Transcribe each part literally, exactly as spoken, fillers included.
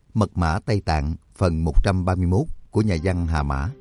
Mật mã Tây Tạng phần một trăm ba mươi mốt của nhà văn Hà Mã.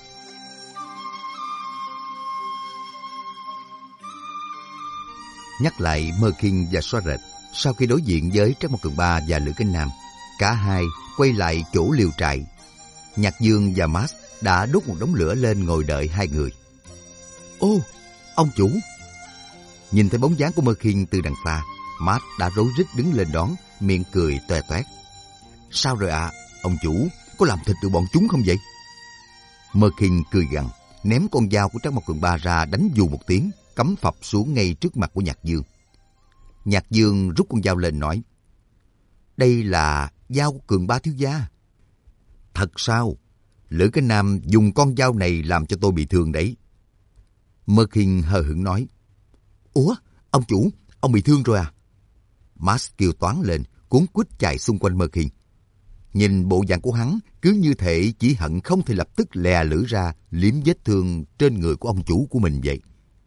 Nhắc lại Mơ Khiên và Xoa Rệt, sau khi đối diện với Trác Mộc Cường Ba và Lữ Cánh Nam, cả hai quay lại chỗ liều trại. Nhạc Dương và Mars đã đốt một đống lửa lên ngồi đợi hai người. Ô, ông chủ! Nhìn thấy bóng dáng của Mơ Khiên từ đằng xa, Mars đã rối rít đứng lên đón, miệng cười toe toét. Sao rồi ạ? À? Ông chủ, có làm thịt được bọn chúng không vậy? Mơ Khiên cười gằn, ném con dao của Trác Mộc Cường Ba ra đánh dù một tiếng, cắm phập xuống ngay trước mặt của Nhạc Dương. Nhạc Dương rút con dao lên nói, đây là dao của Cường Ba thiếu gia. Thật sao? Lữ Cánh Nam dùng con dao này làm cho tôi bị thương đấy. Mơ Khiên hờ hững nói, ủa, ông chủ, ông bị thương rồi à? Mars kêu toáng lên, cuốn quýt chạy xung quanh Mơ Khiên. Nhìn bộ dạng của hắn cứ như thể chỉ hận không thể lập tức lè lưỡi ra liếm vết thương trên người của ông chủ của mình vậy.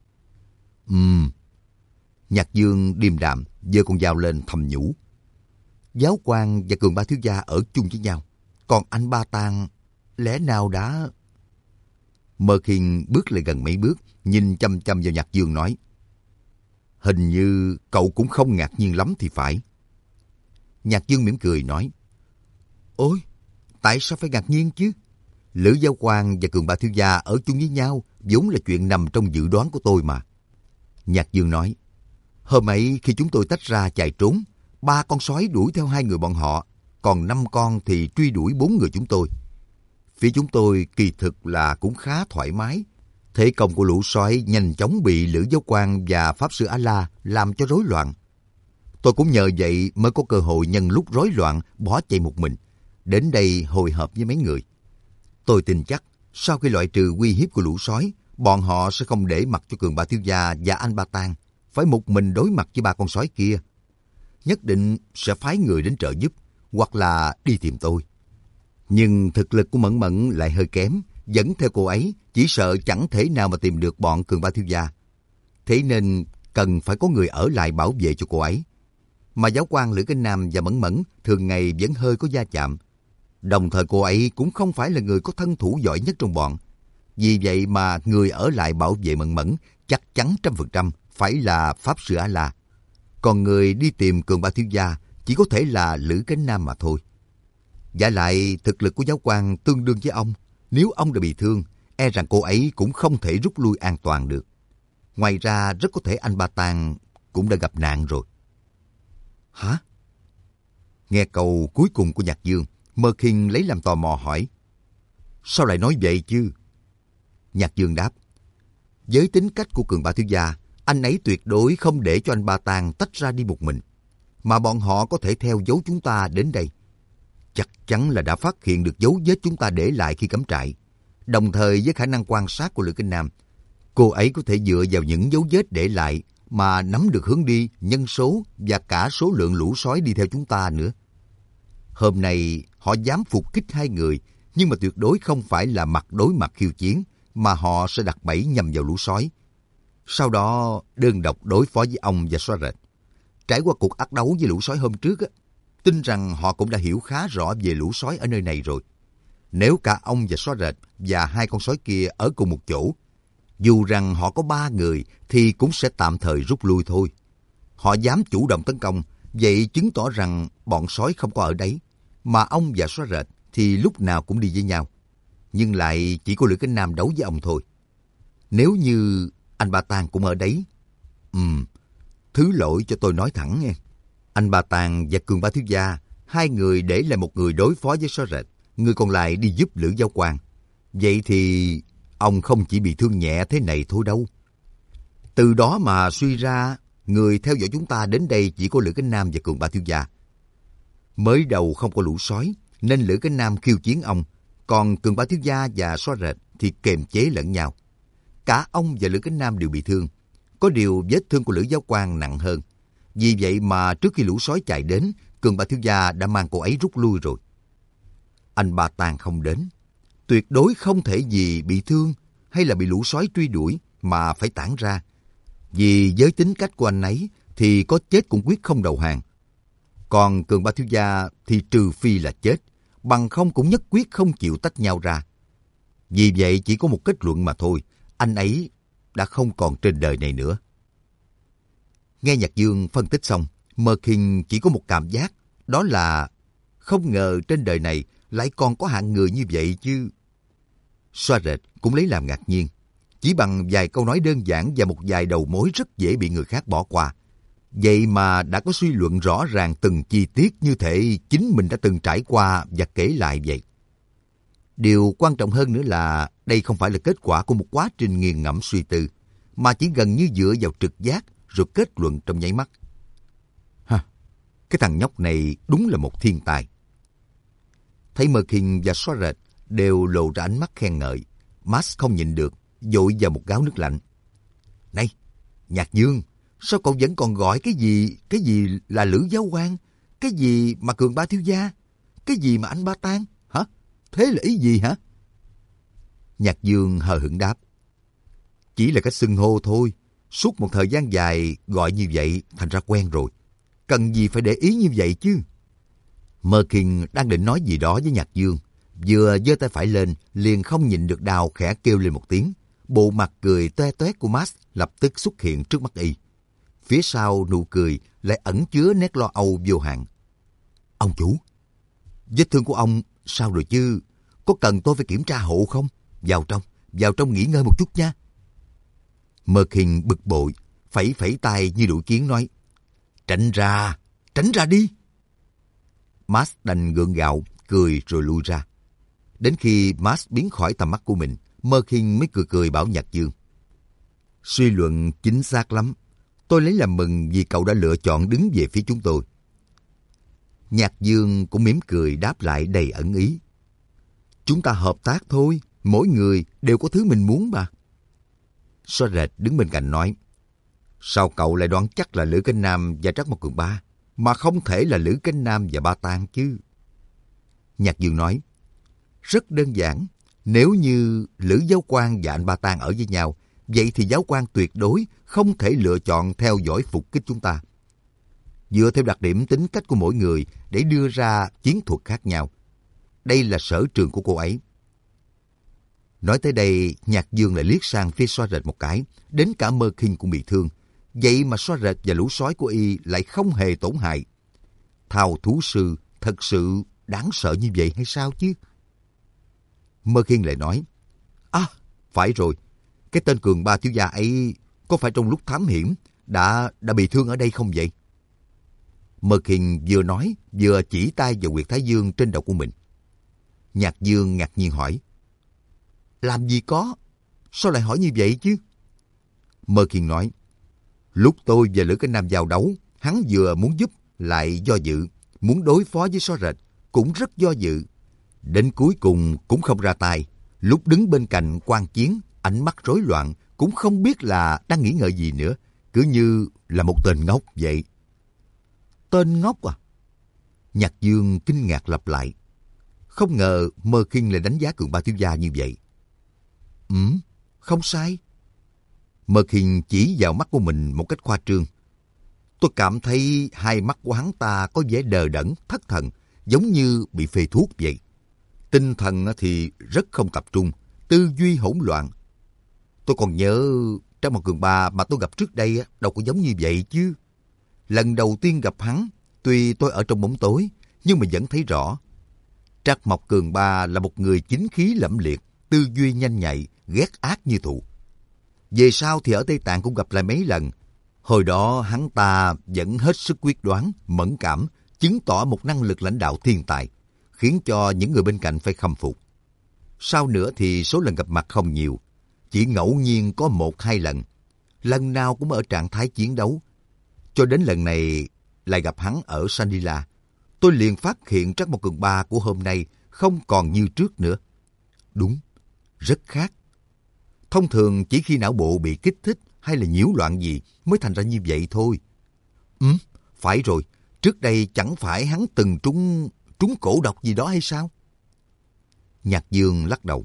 Ừm. Nhạc Dương điềm đạm giơ con dao lên thầm nhủ. Giáo Quan và Cường Ba thiếu gia ở chung với nhau, còn anh Ba Tàng lẽ nào đã... Mơ Khiên bước lại gần mấy bước, nhìn chăm chăm vào Nhạc Dương nói, hình như cậu cũng không ngạc nhiên lắm thì phải. Nhạc Dương mỉm cười nói, ôi, tại sao phải ngạc nhiên chứ? Lữ Giáo Quan và Cường Ba thiếu gia ở chung với nhau vốn là chuyện nằm trong dự đoán của tôi mà. Nhạc Dương nói, hôm ấy khi chúng tôi tách ra chạy trốn, ba con sói đuổi theo hai người bọn họ, còn năm con thì truy đuổi bốn người chúng tôi. Phía chúng tôi kỳ thực là cũng khá thoải mái. Thế công của lũ sói nhanh chóng bị Lữ Giáo Quan và Pháp Sư A-La làm cho rối loạn. Tôi cũng nhờ vậy mới có cơ hội nhân lúc rối loạn bỏ chạy một mình, đến đây hội hợp với mấy người. Tôi tin chắc sau khi loại trừ uy hiếp của lũ sói, bọn họ sẽ không để mặc cho Cường Ba thiếu gia và anh Ba Tàng phải một mình đối mặt với ba con sói kia. Nhất định sẽ phái người đến trợ giúp, hoặc là đi tìm tôi. Nhưng thực lực của Mẫn Mẫn lại hơi kém, dẫn theo cô ấy chỉ sợ chẳng thể nào mà tìm được bọn Cường Ba thiếu gia. Thế nên cần phải có người ở lại bảo vệ cho cô ấy. Mà Giáo Quan Lữ Cánh Nam và Mẫn Mẫn thường ngày vẫn hơi có va chạm. Đồng thời cô ấy cũng không phải là người có thân thủ giỏi nhất trong bọn. Vì vậy mà người ở lại bảo vệ Mẫn Mẫn chắc chắn trăm phần trăm phải là Pháp Sư A-La. Còn người đi tìm Cường Ba thiếu gia chỉ có thể là Lữ Cánh Nam mà thôi. Giả lại thực lực của Giáo Quan tương đương với ông. Nếu ông đã bị thương, e rằng cô ấy cũng không thể rút lui an toàn được. Ngoài ra rất có thể anh Ba Tàng cũng đã gặp nạn rồi. Hả? Nghe câu cuối cùng của Nhạc Dương, Mơ Khiên lấy làm tò mò hỏi, sao lại nói vậy chứ? Nhạc Dương đáp, với tính cách của Cường Ba thiếu gia, anh ấy tuyệt đối không để cho anh Ba Tàng tách ra đi một mình, mà bọn họ có thể theo dấu chúng ta đến đây. Chắc chắn là đã phát hiện được dấu vết chúng ta để lại khi cắm trại. Đồng thời với khả năng quan sát của Lữ Cánh Nam, cô ấy có thể dựa vào những dấu vết để lại mà nắm được hướng đi, nhân số và cả số lượng lũ sói đi theo chúng ta nữa. Hôm nay họ dám phục kích hai người, nhưng mà tuyệt đối không phải là mặt đối mặt khiêu chiến, mà họ sẽ đặt bẫy nhằm vào lũ sói. Sau đó đơn độc đối phó với ông và Xoa Rệt. Trải qua cuộc ác đấu với lũ sói hôm trước, á, tin rằng họ cũng đã hiểu khá rõ về lũ sói ở nơi này rồi. Nếu cả ông và Xoa Rệt và hai con sói kia ở cùng một chỗ, dù rằng họ có ba người thì cũng sẽ tạm thời rút lui thôi. Họ dám chủ động tấn công, vậy chứng tỏ rằng bọn sói không có ở đấy, mà ông và Xoa Rệt thì lúc nào cũng đi với nhau. Nhưng lại chỉ có Lữ Cánh Nam đấu với ông thôi. Nếu như anh Ba Tàng cũng ở đấy, ừm, thứ lỗi cho tôi nói thẳng nghe. Anh Ba Tàng và Cường Ba thiếu gia, hai người để lại một người đối phó với Xoa Rệt, người còn lại đi giúp Lữ Giáo Quan. Vậy thì ông không chỉ bị thương nhẹ thế này thôi đâu. Từ đó mà suy ra, người theo dõi chúng ta đến đây chỉ có Lữ Cánh Nam và Cường Ba thiếu gia. Mới đầu không có lũ sói, nên Lữ Cánh Nam khiêu chiến ông, còn Cường Ba thiếu gia và Xoa Rệt thì kềm chế lẫn nhau. Cả ông và Lữ Cánh Nam đều bị thương. Có điều vết thương của Lữ Giáo Quan nặng hơn. Vì vậy mà trước khi lũ sói chạy đến, Cường Ba thiếu gia đã mang cô ấy rút lui rồi. Anh Ba Tàng không đến. Tuyệt đối không thể vì bị thương hay là bị lũ sói truy đuổi mà phải tản ra. Vì với tính cách của anh ấy thì có chết cũng quyết không đầu hàng. Còn Cường Ba thiếu gia thì trừ phi là chết, bằng không cũng nhất quyết không chịu tách nhau ra. Vì vậy chỉ có một kết luận mà thôi, anh ấy đã không còn trên đời này nữa. Nghe Nhạc Dương phân tích xong, Mơ Kinh chỉ có một cảm giác, đó là không ngờ trên đời này lại còn có hạng người như vậy chứ. Xoa rệt cũng lấy làm ngạc nhiên. Chỉ bằng vài câu nói đơn giản và một vài đầu mối rất dễ bị người khác bỏ qua. Vậy mà đã có suy luận rõ ràng từng chi tiết như thể chính mình đã từng trải qua và kể lại vậy. Điều quan trọng hơn nữa là đây không phải là kết quả của một quá trình nghiền ngẫm suy tư, mà chỉ gần như dựa vào trực giác rồi kết luận trong nháy mắt. Ha, cái thằng nhóc này đúng là một thiên tài. Thấy Mơ Kinh và Xoa rệt đều lộ ra ánh mắt khen ngợi, Max không nhịn được, dội vào một gáo nước lạnh. Này, Nhạc Dương, sao cậu vẫn còn gọi cái gì, cái gì là Lữ Giáo Quan, cái gì mà Cường Ba thiếu gia, cái gì mà anh Ba Tang, hả? Thế là ý gì hả? Nhạc Dương hờ hững đáp. Chỉ là cách xưng hô thôi, suốt một thời gian dài gọi như vậy thành ra quen rồi. Cần gì phải để ý như vậy chứ? Mơ Kinh đang định nói gì đó với Nhạc Dương, vừa giơ tay phải lên liền không nhịn được đau khẽ kêu lên một tiếng. Bộ mặt cười toe toét của Max lập tức xuất hiện trước mắt y. Phía sau nụ cười lại ẩn chứa nét lo âu vô hạn. Ông chủ, vết thương của ông sao rồi chứ? Có cần tôi phải kiểm tra hộ không? Vào trong, vào trong nghỉ ngơi một chút nha. Mơ Kinh bực bội, phẩy phẩy tay như đuổi kiến nói. Tránh ra, tránh ra đi. Max đành gượng gạo, cười rồi lui ra. Đến khi Max biến khỏi tầm mắt của mình, Mơ Kinh mới cười cười bảo Nhạc Dương. Suy luận chính xác lắm. Tôi lấy làm mừng vì cậu đã lựa chọn đứng về phía chúng tôi. Nhạc Dương cũng mỉm cười đáp lại đầy ẩn ý. Chúng ta hợp tác thôi, mỗi người đều có thứ mình muốn mà. Xoa rệt đứng bên cạnh nói. Sao cậu lại đoán chắc là Lữ Canh Nam và Trắc Mộc Cường Ba, mà không thể là Lữ Canh Nam và Ba Tang chứ? Nhạc Dương nói. Rất đơn giản, nếu như Lữ Giáo Quan và anh Ba Tang ở với nhau, vậy thì Giáo Quan tuyệt đối không thể lựa chọn theo dõi phục kích chúng ta. Dựa theo đặc điểm tính cách của mỗi người để đưa ra chiến thuật khác nhau. Đây là sở trường của cô ấy. Nói tới đây, Nhạc Dương lại liếc sang phía Xoa rệt một cái, đến cả Mơ Kinh cũng bị thương. Vậy mà Xoa rệt và lũ sói của y lại không hề tổn hại. Thao thú sư thật sự đáng sợ như vậy hay sao chứ? Mơ Kinh lại nói, À, phải rồi, cái tên Cường Ba thiếu gia ấy có phải trong lúc thám hiểm đã đã bị thương ở đây không vậy? Mơ Kinh vừa nói vừa chỉ tay vào huyệt thái dương trên đầu của mình. Nhạc Dương ngạc nhiên hỏi, Làm gì có? Sao lại hỏi như vậy chứ? Mơ Kinh nói, lúc tôi và Lữ Canh Nam giao đấu, hắn vừa muốn giúp lại do dự, muốn đối phó với Xóa rệt cũng rất do dự. Đến cuối cùng cũng không ra tay. Lúc đứng bên cạnh quan chiến, ánh mắt rối loạn, cũng không biết là đang nghĩ ngợi gì nữa, cứ như là một tên ngốc vậy. Tên ngốc à? Nhạc Dương kinh ngạc lặp lại. Không ngờ Mơ Kinh lại đánh giá Cường Ba thiếu gia như vậy. Ừ, không sai. Mơ Kinh chỉ vào mắt của mình một cách khoa trương. Tôi cảm thấy hai mắt của hắn ta có vẻ đờ đẫn, thất thần, giống như bị phê thuốc vậy. Tinh thần thì rất không tập trung, tư duy hỗn loạn. Tôi còn nhớ Trắc Mộc Cường Ba mà tôi gặp trước đây đâu có giống như vậy chứ. Lần đầu tiên gặp hắn, tuy tôi ở trong bóng tối, nhưng mà vẫn thấy rõ. Trắc Mộc Cường Ba là một người chính khí lẫm liệt, tư duy nhanh nhạy, ghét ác như thù. Về sau thì ở Tây Tạng cũng gặp lại mấy lần. Hồi đó hắn ta vẫn hết sức quyết đoán, mẫn cảm, chứng tỏ một năng lực lãnh đạo thiên tài, khiến cho những người bên cạnh phải khâm phục. Sau nữa thì số lần gặp mặt không nhiều, chỉ ngẫu nhiên có một hai lần. Lần nào cũng ở trạng thái chiến đấu. Cho đến lần này lại gặp hắn ở Sandila, tôi liền phát hiện Trắc Mộc Cường Ba của hôm nay không còn như trước nữa. Đúng, rất khác. Thông thường chỉ khi não bộ bị kích thích hay là nhiễu loạn gì mới thành ra như vậy thôi. Ừ, phải rồi, trước đây chẳng phải hắn từng trúng, trúng cổ độc gì đó hay sao? Nhạc Dương lắc đầu.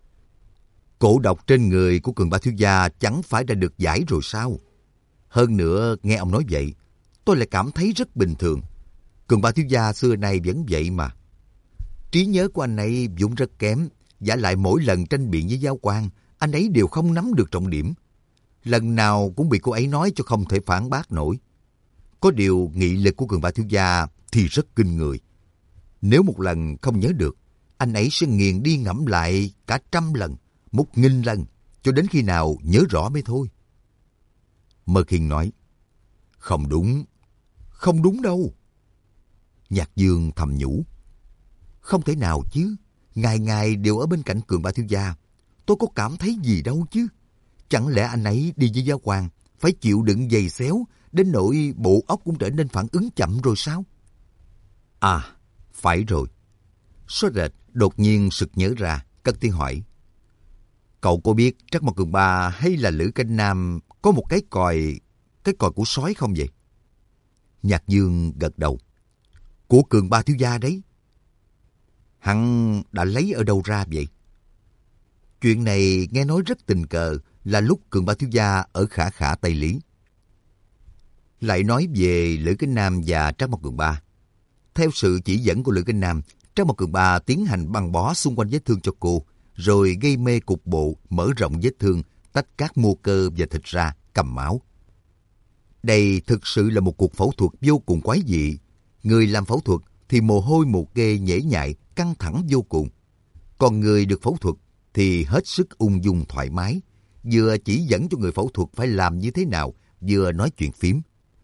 Cổ độc trên người của Cường Ba thiếu gia chẳng phải đã được giải rồi sao? Hơn nữa, nghe ông nói vậy, tôi lại cảm thấy rất bình thường. Cường Ba thiếu gia xưa nay vẫn vậy mà. Trí nhớ của anh ấy vốn rất kém, vả lại mỗi lần tranh biện với giáo quan, anh ấy đều không nắm được trọng điểm. Lần nào cũng bị cô ấy nói cho không thể phản bác nổi. Có điều nghị lực của Cường Ba thiếu gia thì rất kinh người. Nếu một lần không nhớ được, anh ấy sẽ nghiền đi ngẫm lại cả trăm lần, một nghìn lần, cho đến khi nào nhớ rõ mới thôi. Mơ Khiên nói, không đúng, không đúng đâu. Nhạc Dương thầm nhủ, không thể nào chứ, ngày ngày đều ở bên cạnh Cường Ba thiếu gia, tôi có cảm thấy gì đâu chứ. Chẳng lẽ anh ấy đi với giáo quan phải chịu đựng giày xéo đến nỗi bộ óc cũng trở nên phản ứng chậm rồi sao? À, phải rồi. Số rệt đột nhiên sực nhớ ra, cất tiếng hỏi. Cậu có biết Trắc Mộc Cường Ba hay là Lữ Canh Nam có một cái còi, cái còi của sói không vậy? Nhạc Dương gật đầu. Của Cường Ba thiếu gia đấy. Hắn đã lấy ở đâu ra vậy? Chuyện này nghe nói rất tình cờ là lúc Cường Ba thiếu gia ở Khả Khả Tây Lý. Lại nói về Lữ Canh Nam và Trắc Mộc Cường Ba. Theo sự chỉ dẫn của Lữ Canh Nam, Trắc Mộc Cường Ba tiến hành băng bó xung quanh vết thương cho cô, rồi gây mê cục bộ, mở rộng vết thương, tách các mô cơ và thịt ra, cầm máu. Đây thực sự là một cuộc phẫu thuật vô cùng quái dị. Người làm phẫu thuật thì mồ hôi mồ kê nhễ nhại, căng thẳng vô cùng. Còn người được phẫu thuật thì hết sức ung dung thoải mái, vừa chỉ dẫn cho người phẫu thuật phải làm như thế nào, vừa nói chuyện phím.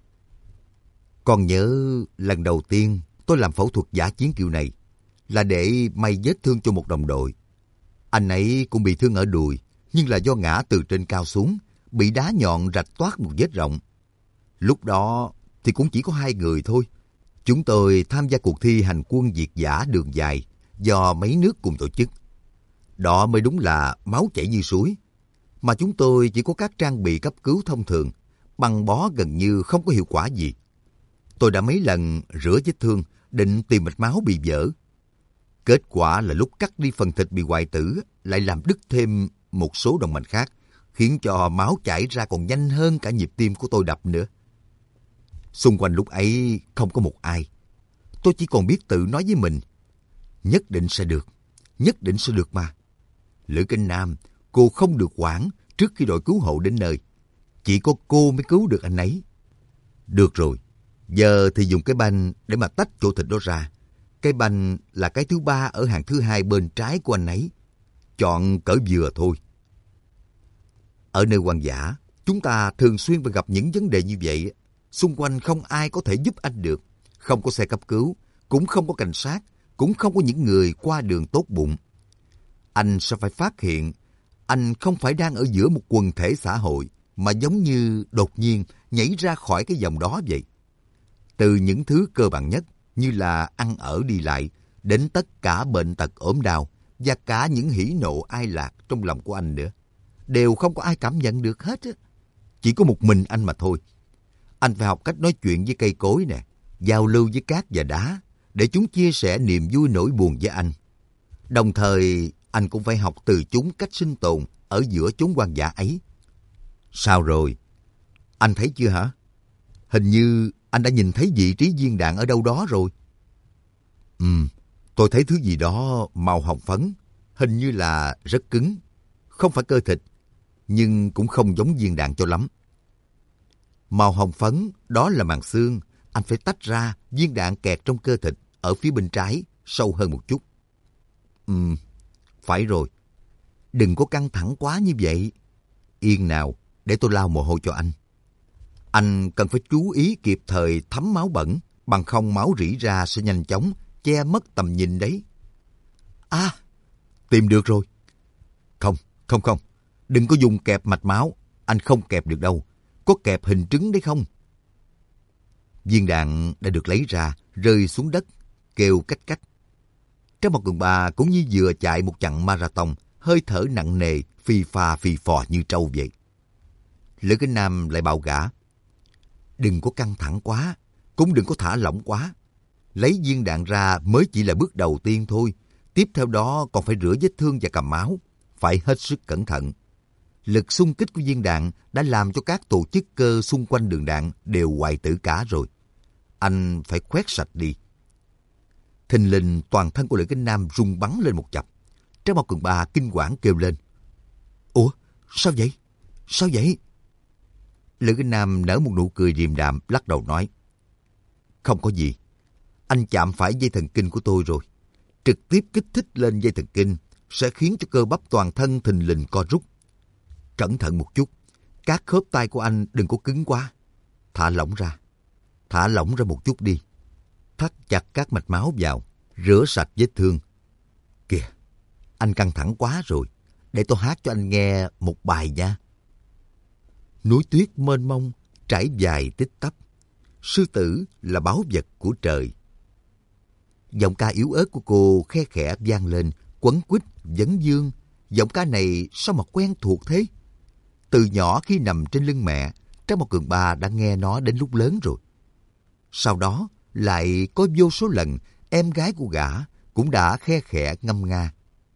Còn nhớ lần đầu tiên tôi làm phẫu thuật dã chiến kiểu này là để may vết thương cho một đồng đội. Anh ấy cũng bị thương ở đùi, nhưng là do ngã từ trên cao xuống, bị đá nhọn rạch toát một vết rộng. Lúc đó thì cũng chỉ có hai người thôi. Chúng tôi tham gia cuộc thi hành quân việt dã đường dài do mấy nước cùng tổ chức. Đó mới đúng là máu chảy như suối. Mà chúng tôi chỉ có các trang bị cấp cứu thông thường, băng bó gần như không có hiệu quả gì. Tôi đã mấy lần rửa vết thương, định tìm mạch máu bị vỡ. Kết quả là lúc cắt đi phần thịt bị hoại tử, lại làm đứt thêm một số động mạch khác, khiến cho máu chảy ra còn nhanh hơn cả nhịp tim của tôi đập nữa. Xung quanh lúc ấy không có một ai. Tôi chỉ còn biết tự nói với mình, nhất định sẽ được, nhất định sẽ được mà. Lữ Canh Nam, cô không được hoảng trước khi đội cứu hộ đến nơi. Chỉ có cô mới cứu được anh ấy. Được rồi, giờ thì dùng cái banh để mà tách chỗ thịt đó ra. Cái banh là cái thứ ba ở hàng thứ hai bên trái của anh ấy. Chọn cỡ vừa thôi. Ở nơi hoang dã, chúng ta thường xuyên phải gặp những vấn đề như vậy. Xung quanh không ai có thể giúp anh được. Không có xe cấp cứu, cũng không có cảnh sát, cũng không có những người qua đường tốt bụng. Anh sẽ phải phát hiện, anh không phải đang ở giữa một quần thể xã hội, mà giống như đột nhiên nhảy ra khỏi cái vòng đó vậy. Từ những thứ cơ bản nhất, như là ăn ở đi lại, đến tất cả bệnh tật ốm đau, và cả những hỉ nộ ai lạc trong lòng của anh nữa, đều không có ai cảm nhận được hết á. Chỉ có một mình anh mà thôi. Anh phải học cách nói chuyện với cây cối nè, giao lưu với cát và đá, để chúng chia sẻ niềm vui nỗi buồn với anh. Đồng thời, anh cũng phải học từ chúng cách sinh tồn ở giữa chốn hoang dã ấy. Sao rồi? Anh thấy chưa hả? Hình như anh đã nhìn thấy vị trí viên đạn ở đâu đó rồi. Ừm, tôi thấy thứ gì đó màu hồng phấn, hình như là rất cứng. Không phải cơ thịt, nhưng cũng không giống viên đạn cho lắm. Màu hồng phấn, đó là màng xương. Anh phải tách ra, viên đạn kẹt trong cơ thịt, ở phía bên trái, sâu hơn một chút. Ừm, phải rồi. Đừng có căng thẳng quá như vậy. Yên nào, để tôi lau mồ hôi cho anh. Anh cần phải chú ý kịp thời thấm máu bẩn, bằng không máu rỉ ra sẽ nhanh chóng che mất tầm nhìn đấy. À, tìm được rồi. Không, không, không. Đừng có dùng kẹp mạch máu. Anh không kẹp được đâu. Có kẹp hình trứng đấy không? Viên đạn đã được lấy ra, rơi xuống đất, kêu cách cách. Trắc Mộc Cường Ba cũng như vừa chạy một chặng marathon, hơi thở nặng nề, phì phà phì phò như trâu vậy. Lữ Canh Nam lại bảo gã, đừng có căng thẳng quá, cũng đừng có thả lỏng quá. Lấy viên đạn ra mới chỉ là bước đầu tiên thôi. Tiếp theo đó còn phải rửa vết thương và cầm máu. Phải hết sức cẩn thận. Lực xung kích của viên đạn đã làm cho các tổ chức cơ xung quanh đường đạn đều hoại tử cả rồi. anh phải khoét sạch đi. Thình lình toàn thân của Lữ Kinh Nam rung bắn lên một chập. Trang Mao Cường Ba kinh hoảng kêu lên. Ủa, sao vậy? Sao vậy? Lữ Kinh Nam nở một nụ cười điềm đạm, lắc đầu nói. Không có gì. Anh chạm phải dây thần kinh của tôi rồi. Trực tiếp kích thích lên dây thần kinh sẽ khiến cho cơ bắp toàn thân thình lình co rút. Cẩn thận một chút. Các khớp tay của anh đừng có cứng quá. Thả lỏng ra. Thả lỏng ra một chút đi. Thắt chặt các mạch máu vào. Rửa sạch vết thương. Kìa, anh căng thẳng quá rồi. Để tôi hát cho anh nghe một bài nha. Núi tuyết mênh mông, trải dài tích tắp. Sư tử là báu vật của trời. Giọng ca yếu ớt của cô khe khẽ vang lên, quấn quýt, vấn vương. Giọng ca này sao mà quen thuộc thế? Từ nhỏ khi nằm trên lưng mẹ, Trang Mao Cường Ba đã nghe nó đến lúc lớn rồi. Sau đó, lại có vô số lần em gái của gã cũng đã khe khẽ ngâm nga.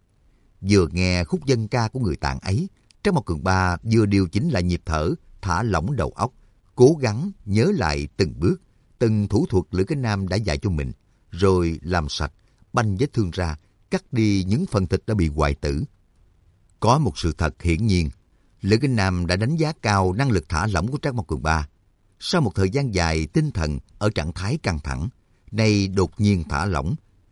Vừa nghe khúc dân ca của người Tạng ấy, Trang Mao Cường Ba vừa điều chỉnh lại nhịp thở, thả lỏng đầu óc, cố gắng nhớ lại từng bước, từng thủ thuật Lữ Kinh Nam đã dạy cho mình, rồi làm sạch, banh vết thương ra, cắt đi những phần thịt đã bị hoại tử. Có một sự thật hiển nhiên, Lữ Kinh Nam đã đánh giá cao năng lực thả lỏng của Trang Mao Cường Ba. Sau một thời gian dài tinh thần ở trạng thái căng thẳng, nay đột nhiên thả lỏng.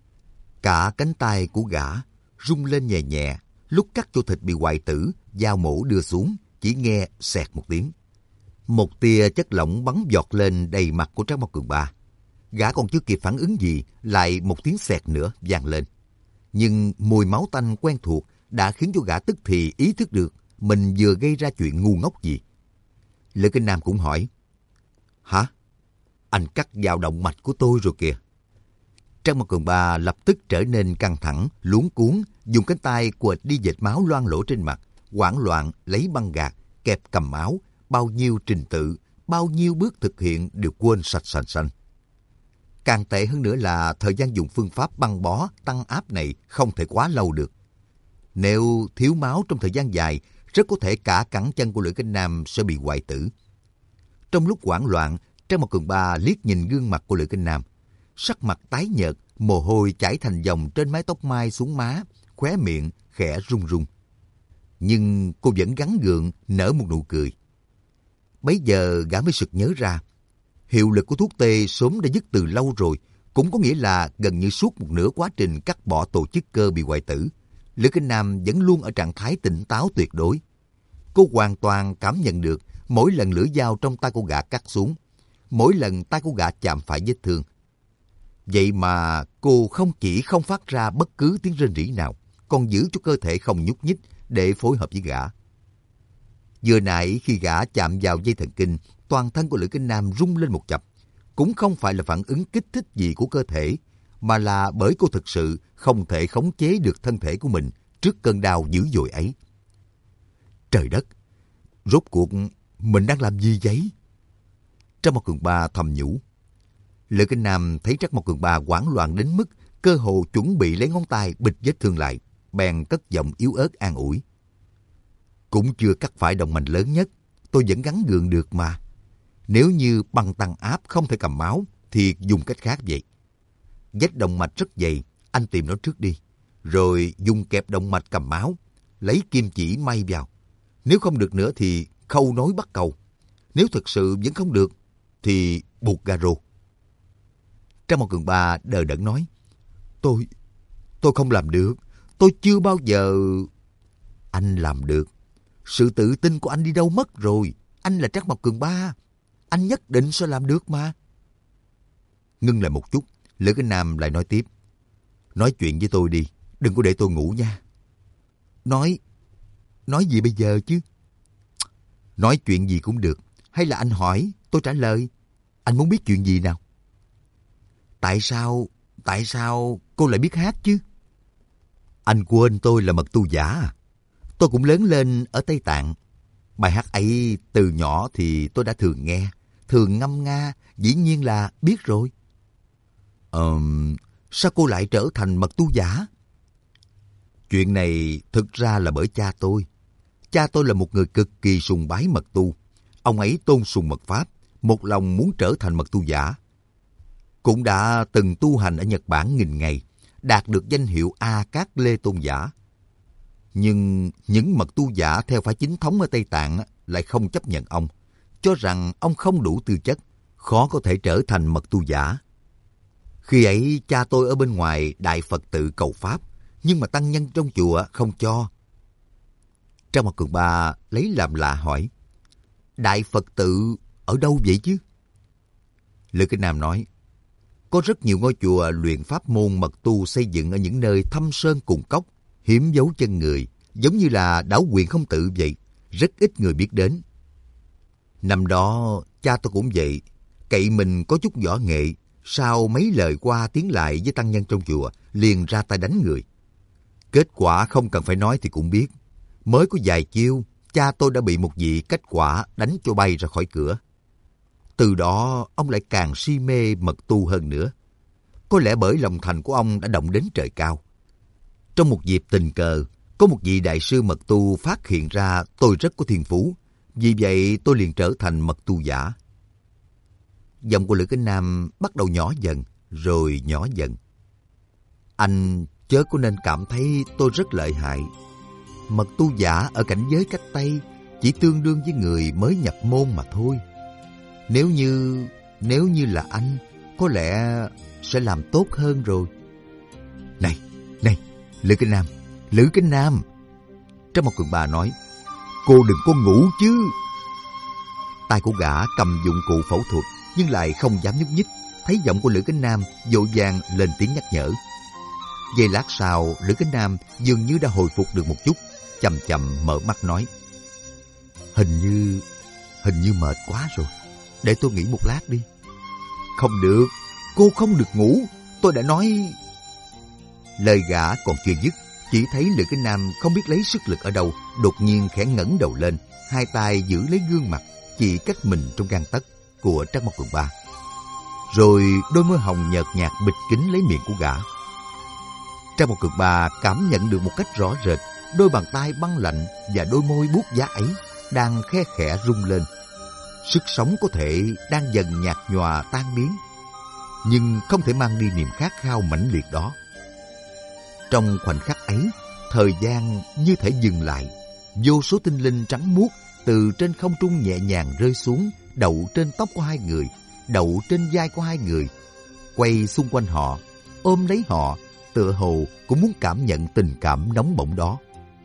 Cả cánh tay của gã rung lên nhẹ nhẹ, lúc cắt chỗ thịt bị hoại tử, dao mổ đưa xuống, chỉ nghe xẹt một tiếng. Một tia chất lỏng bắn giọt lên đầy mặt của Trang Mao Cường Ba. Gã còn chưa kịp phản ứng gì, lại một tiếng xẹt nữa vang lên. Nhưng mùi máu tanh quen thuộc đã khiến cho gã tức thì ý thức được mình vừa gây ra chuyện ngu ngốc gì. Lữ Kinh Nam cũng hỏi. Hả? Anh cắt vào động mạch của tôi rồi kìa. Trang Mao Cường Ba lập tức trở nên căng thẳng, luống cuống, dùng cánh tay quệt đi vệt máu loang lỗ trên mặt, hoảng loạn lấy băng gạc, kẹp cầm máu, bao nhiêu trình tự, bao nhiêu bước thực hiện đều quên sạch sành sanh. Càng tệ hơn nữa là thời gian dùng phương pháp băng bó, tăng áp này không thể quá lâu được. Nếu thiếu máu trong thời gian dài, rất có thể cả cẳng chân của Lữ Kinh Nam sẽ bị hoại tử. Trong lúc hoảng loạn, Trang Mao Cường Ba liếc nhìn gương mặt của Lữ Kinh Nam. Sắc mặt tái nhợt, mồ hôi chảy thành dòng trên mái tóc mai xuống má, khóe miệng khẽ run run. Nhưng cô vẫn gắng gượng nở một nụ cười. Bấy giờ gã mới sực nhớ ra, hiệu lực của thuốc tê sớm đã dứt từ lâu rồi, cũng có nghĩa là gần như suốt một nửa quá trình cắt bỏ tổ chức cơ bị hoại tử, Lữ Kinh Nam vẫn luôn ở trạng thái tỉnh táo tuyệt đối. Cô hoàn toàn cảm nhận được mỗi lần lưỡi dao trong tay của gã cắt xuống, mỗi lần tay của gã chạm phải vết thương. Vậy mà cô không chỉ không phát ra bất cứ tiếng rên rỉ nào, còn giữ cho cơ thể không nhúc nhích để phối hợp với gã. Vừa nãy khi gã chạm vào dây thần kinh, toàn thân của Lữ Kinh Nam rung lên một chập. Cũng không phải là phản ứng kích thích gì của cơ thể, mà là bởi cô thực sự không thể khống chế được thân thể của mình trước cơn đau dữ dội ấy. Trời đất! Rốt cuộc mình đang làm gì vậy? Trang Mao Cường Ba thầm nhủ. Lữ Kinh Nam thấy Trang Mao Cường Ba hoảng loạn đến mức cơ hồ chuẩn bị lấy ngón tay bịt vết thương lại, bèn cất giọng yếu ớt an ủi. Cũng chưa cắt phải động mạch lớn nhất, tôi vẫn gắng gượng được mà. Nếu như băng tăng áp không thể cầm máu, thì dùng cách khác vậy. Vết động mạch rất dày, anh tìm nó trước đi. Rồi dùng kẹp động mạch cầm máu, lấy kim chỉ may vào. Nếu không được nữa thì khâu nối bắt cầu. Nếu thực sự vẫn không được, thì buộc ga rô. Trang Mao Cường Ba đờ đẫn nói. Tôi, tôi không làm được. Tôi chưa bao giờ... Anh làm được. Sự tự tin của anh đi đâu mất rồi. Anh là Trang Mao Cường Ba. Anh nhất định sẽ làm được mà. Ngưng lại một chút, Lữ Kinh Nam lại nói tiếp. Nói chuyện với tôi đi, đừng có để tôi ngủ nha. Nói... Nói gì bây giờ chứ? Nói chuyện gì cũng được. Hay là anh hỏi, tôi trả lời. Anh muốn biết chuyện gì nào? Tại sao... Tại sao cô lại biết hát chứ? Anh quên tôi là mật tu giả à? Tôi cũng lớn lên ở Tây Tạng. Bài hát ấy từ nhỏ thì tôi đã thường nghe, thường ngâm nga, dĩ nhiên là biết rồi. Ờm, sao cô lại trở thành mật tu giả? Chuyện này thực ra là bởi cha tôi. Cha tôi là một người cực kỳ sùng bái mật tu. Ông ấy tôn sùng mật pháp, một lòng muốn trở thành mật tu giả. cũng đã từng tu hành ở Nhật Bản nghìn ngày, đạt được danh hiệu A Cát Lê Tôn Giả. Nhưng những mật tu giả theo phái chính thống ở Tây Tạng lại không chấp nhận ông, cho rằng ông không đủ tư chất, khó có thể trở thành mật tu giả. Khi ấy cha tôi ở bên ngoài Đại Phật tự cầu Pháp, nhưng mà tăng nhân trong chùa không cho. Trang Mặt Cường Ba lấy làm lạ hỏi, Đại Phật tự ở đâu vậy chứ? Lữ Kinh Nam nói, có rất nhiều ngôi chùa luyện pháp môn mật tu xây dựng ở những nơi thâm sơn cùng cốc, hiếm dấu chân người, giống như là đảo Quyền Không Tự vậy, rất ít người biết đến. Năm đó, cha tôi cũng vậy, cậy mình có chút võ nghệ, sau mấy lời qua tiếng lại với tăng nhân trong chùa, liền ra tay đánh người. Kết quả không cần phải nói thì cũng biết. Mới có vài chiêu, cha tôi đã bị một vị kết quả đánh cho bay ra khỏi cửa. Từ đó, ông lại càng si mê mật tu hơn nữa. Có lẽ bởi lòng thành của ông đã động đến trời cao. Trong một dịp tình cờ, có một vị đại sư mật tu phát hiện ra tôi rất có thiên phú. Vì vậy tôi liền trở thành mật tu giả. Giọng của Lữ Kính Nam bắt đầu nhỏ dần, rồi nhỏ dần. Anh chớ có nên cảm thấy tôi rất lợi hại. Mật tu giả ở cảnh giới cách Tây chỉ tương đương với người mới nhập môn mà thôi. Nếu như, nếu như là anh, có lẽ sẽ làm tốt hơn rồi. Này, này, Lữ Kính Nam, Lữ Kính Nam. Trác Mộc Cường Ba nói, cô đừng có ngủ chứ. Tay của gã cầm dụng cụ phẫu thuật, nhưng lại không dám nhúc nhích. Thấy giọng của Lữ Kính Nam, vội vàng lên tiếng nhắc nhở. Giây lát sau, Lữ Kính Nam dường như đã hồi phục được một chút, chậm chậm mở mắt nói, Hình như, hình như mệt quá rồi. Để tôi nghỉ một lát đi. Không được, cô không được ngủ. Tôi đã nói... Lời gã còn chưa dứt, chỉ thấy Lữ Kính Nam không biết lấy sức lực ở đâu, đột nhiên khẽ ngẩng đầu lên, hai tay giữ lấy gương mặt chỉ cách mình trong gang tấc của Trác Mộc Cường Ba. Rồi đôi môi hồng nhợt nhạt bịt kín lấy miệng của gã. Trác Mộc Cường Ba cảm nhận được một cách rõ rệt đôi bàn tay băng lạnh và đôi môi buốt giá ấy đang khe khẽ rung lên. Sức sống có thể đang dần nhạt nhòa tan biến, nhưng không thể mang đi niềm khát khao mãnh liệt đó. Trong khoảnh khắc ấy, thời gian như thể dừng lại. Vô số tinh linh trắng muốt từ trên không trung nhẹ nhàng rơi xuống, đậu trên tóc của hai người, đậu trên vai của hai người, quay xung quanh họ, ôm lấy họ, tựa hồ cũng muốn cảm nhận tình cảm nóng bỏng đó.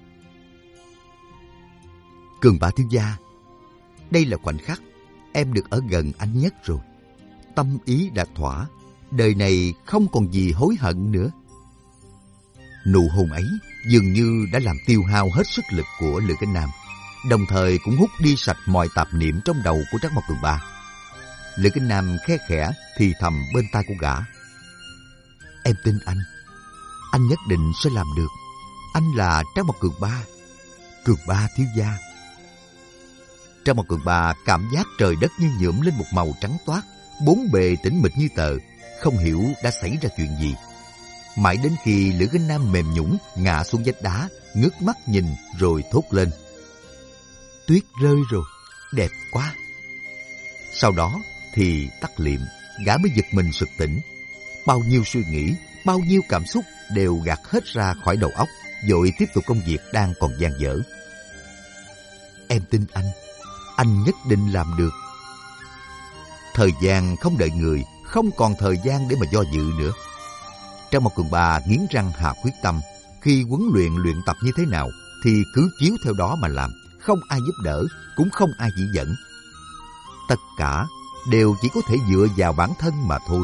Cường Ba thiếu gia, đây là khoảnh khắc em được ở gần anh nhất rồi. Tâm ý đã thỏa, đời này không còn gì hối hận nữa. Nụ hôn ấy dường như đã làm tiêu hao hết sức lực của Lữ Kính Nam, đồng thời cũng hút đi sạch mọi tạp niệm trong đầu của Trác Mộc Cường Ba. Lữ Kính Nam khe khẽ thì thầm bên tai của gã, Em tin anh, anh nhất định sẽ làm được. Anh là Trác Mộc Cường Ba, Cường Ba thiếu gia. Trác Mộc Cường Ba cảm giác trời đất như nhuộm lên một màu trắng toát, bốn bề tĩnh mịch như tờ, không hiểu đã xảy ra chuyện gì. Mãi đến khi Lữ Kính Nam mềm nhũn ngã xuống vách đá, ngước mắt nhìn rồi thốt lên, Tuyết rơi rồi, đẹp quá. Sau đó thì tắt liệm, gã mới giật mình sực tỉnh. Bao nhiêu suy nghĩ, bao nhiêu cảm xúc đều gạt hết ra khỏi đầu óc, vội tiếp tục công việc đang còn dang dở. Em tin anh, anh nhất định làm được. Thời gian không đợi người, không còn thời gian để mà do dự nữa. Trác Mộc Cường Ba nghiến răng hạ quyết tâm, khi huấn luyện luyện tập như thế nào thì cứ chiếu theo đó mà làm, không ai giúp đỡ, cũng không ai chỉ dẫn. Tất cả đều chỉ có thể dựa vào bản thân mà thôi.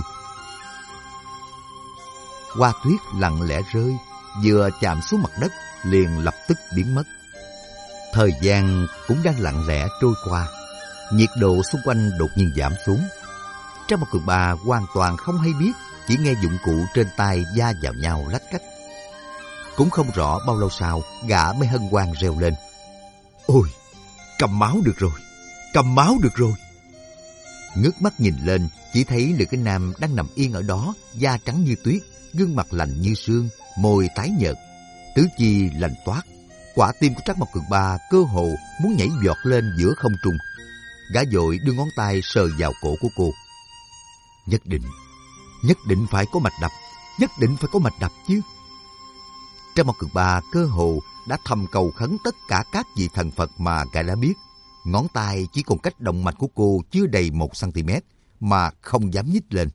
Hoa tuyết lặng lẽ rơi, vừa chạm xuống mặt đất liền lập tức biến mất. Thời gian cũng đang lặng lẽ trôi qua, nhiệt độ xung quanh đột nhiên giảm xuống. Trác Mộc Cường Ba hoàn toàn không hay biết, chỉ nghe dụng cụ trên tay va vào nhau lách cách. Cũng không rõ bao lâu sau, gã mới hân hoan reo lên, Ôi, cầm máu được rồi, cầm máu được rồi. Ngước mắt nhìn lên, chỉ thấy Lữ Kính Nam đang nằm yên ở đó, da trắng như tuyết, gương mặt lạnh như sương, môi tái nhợt, tứ chi lạnh toát. Quả tim của Trác Mộc Cường Ba cơ hồ muốn nhảy vọt lên giữa không trung. Gã vội đưa ngón tay sờ vào cổ của cô. Nhất định, Nhất định phải có mạch đập, nhất định phải có mạch đập chứ. Trang Mao Cường Ba cơ hồ đã thầm cầu khấn tất cả các vị thần Phật mà gã đã biết. Ngón tay chỉ còn cách động mạch của cô chưa đầy một xăng-ti-mét mà không dám nhích lên.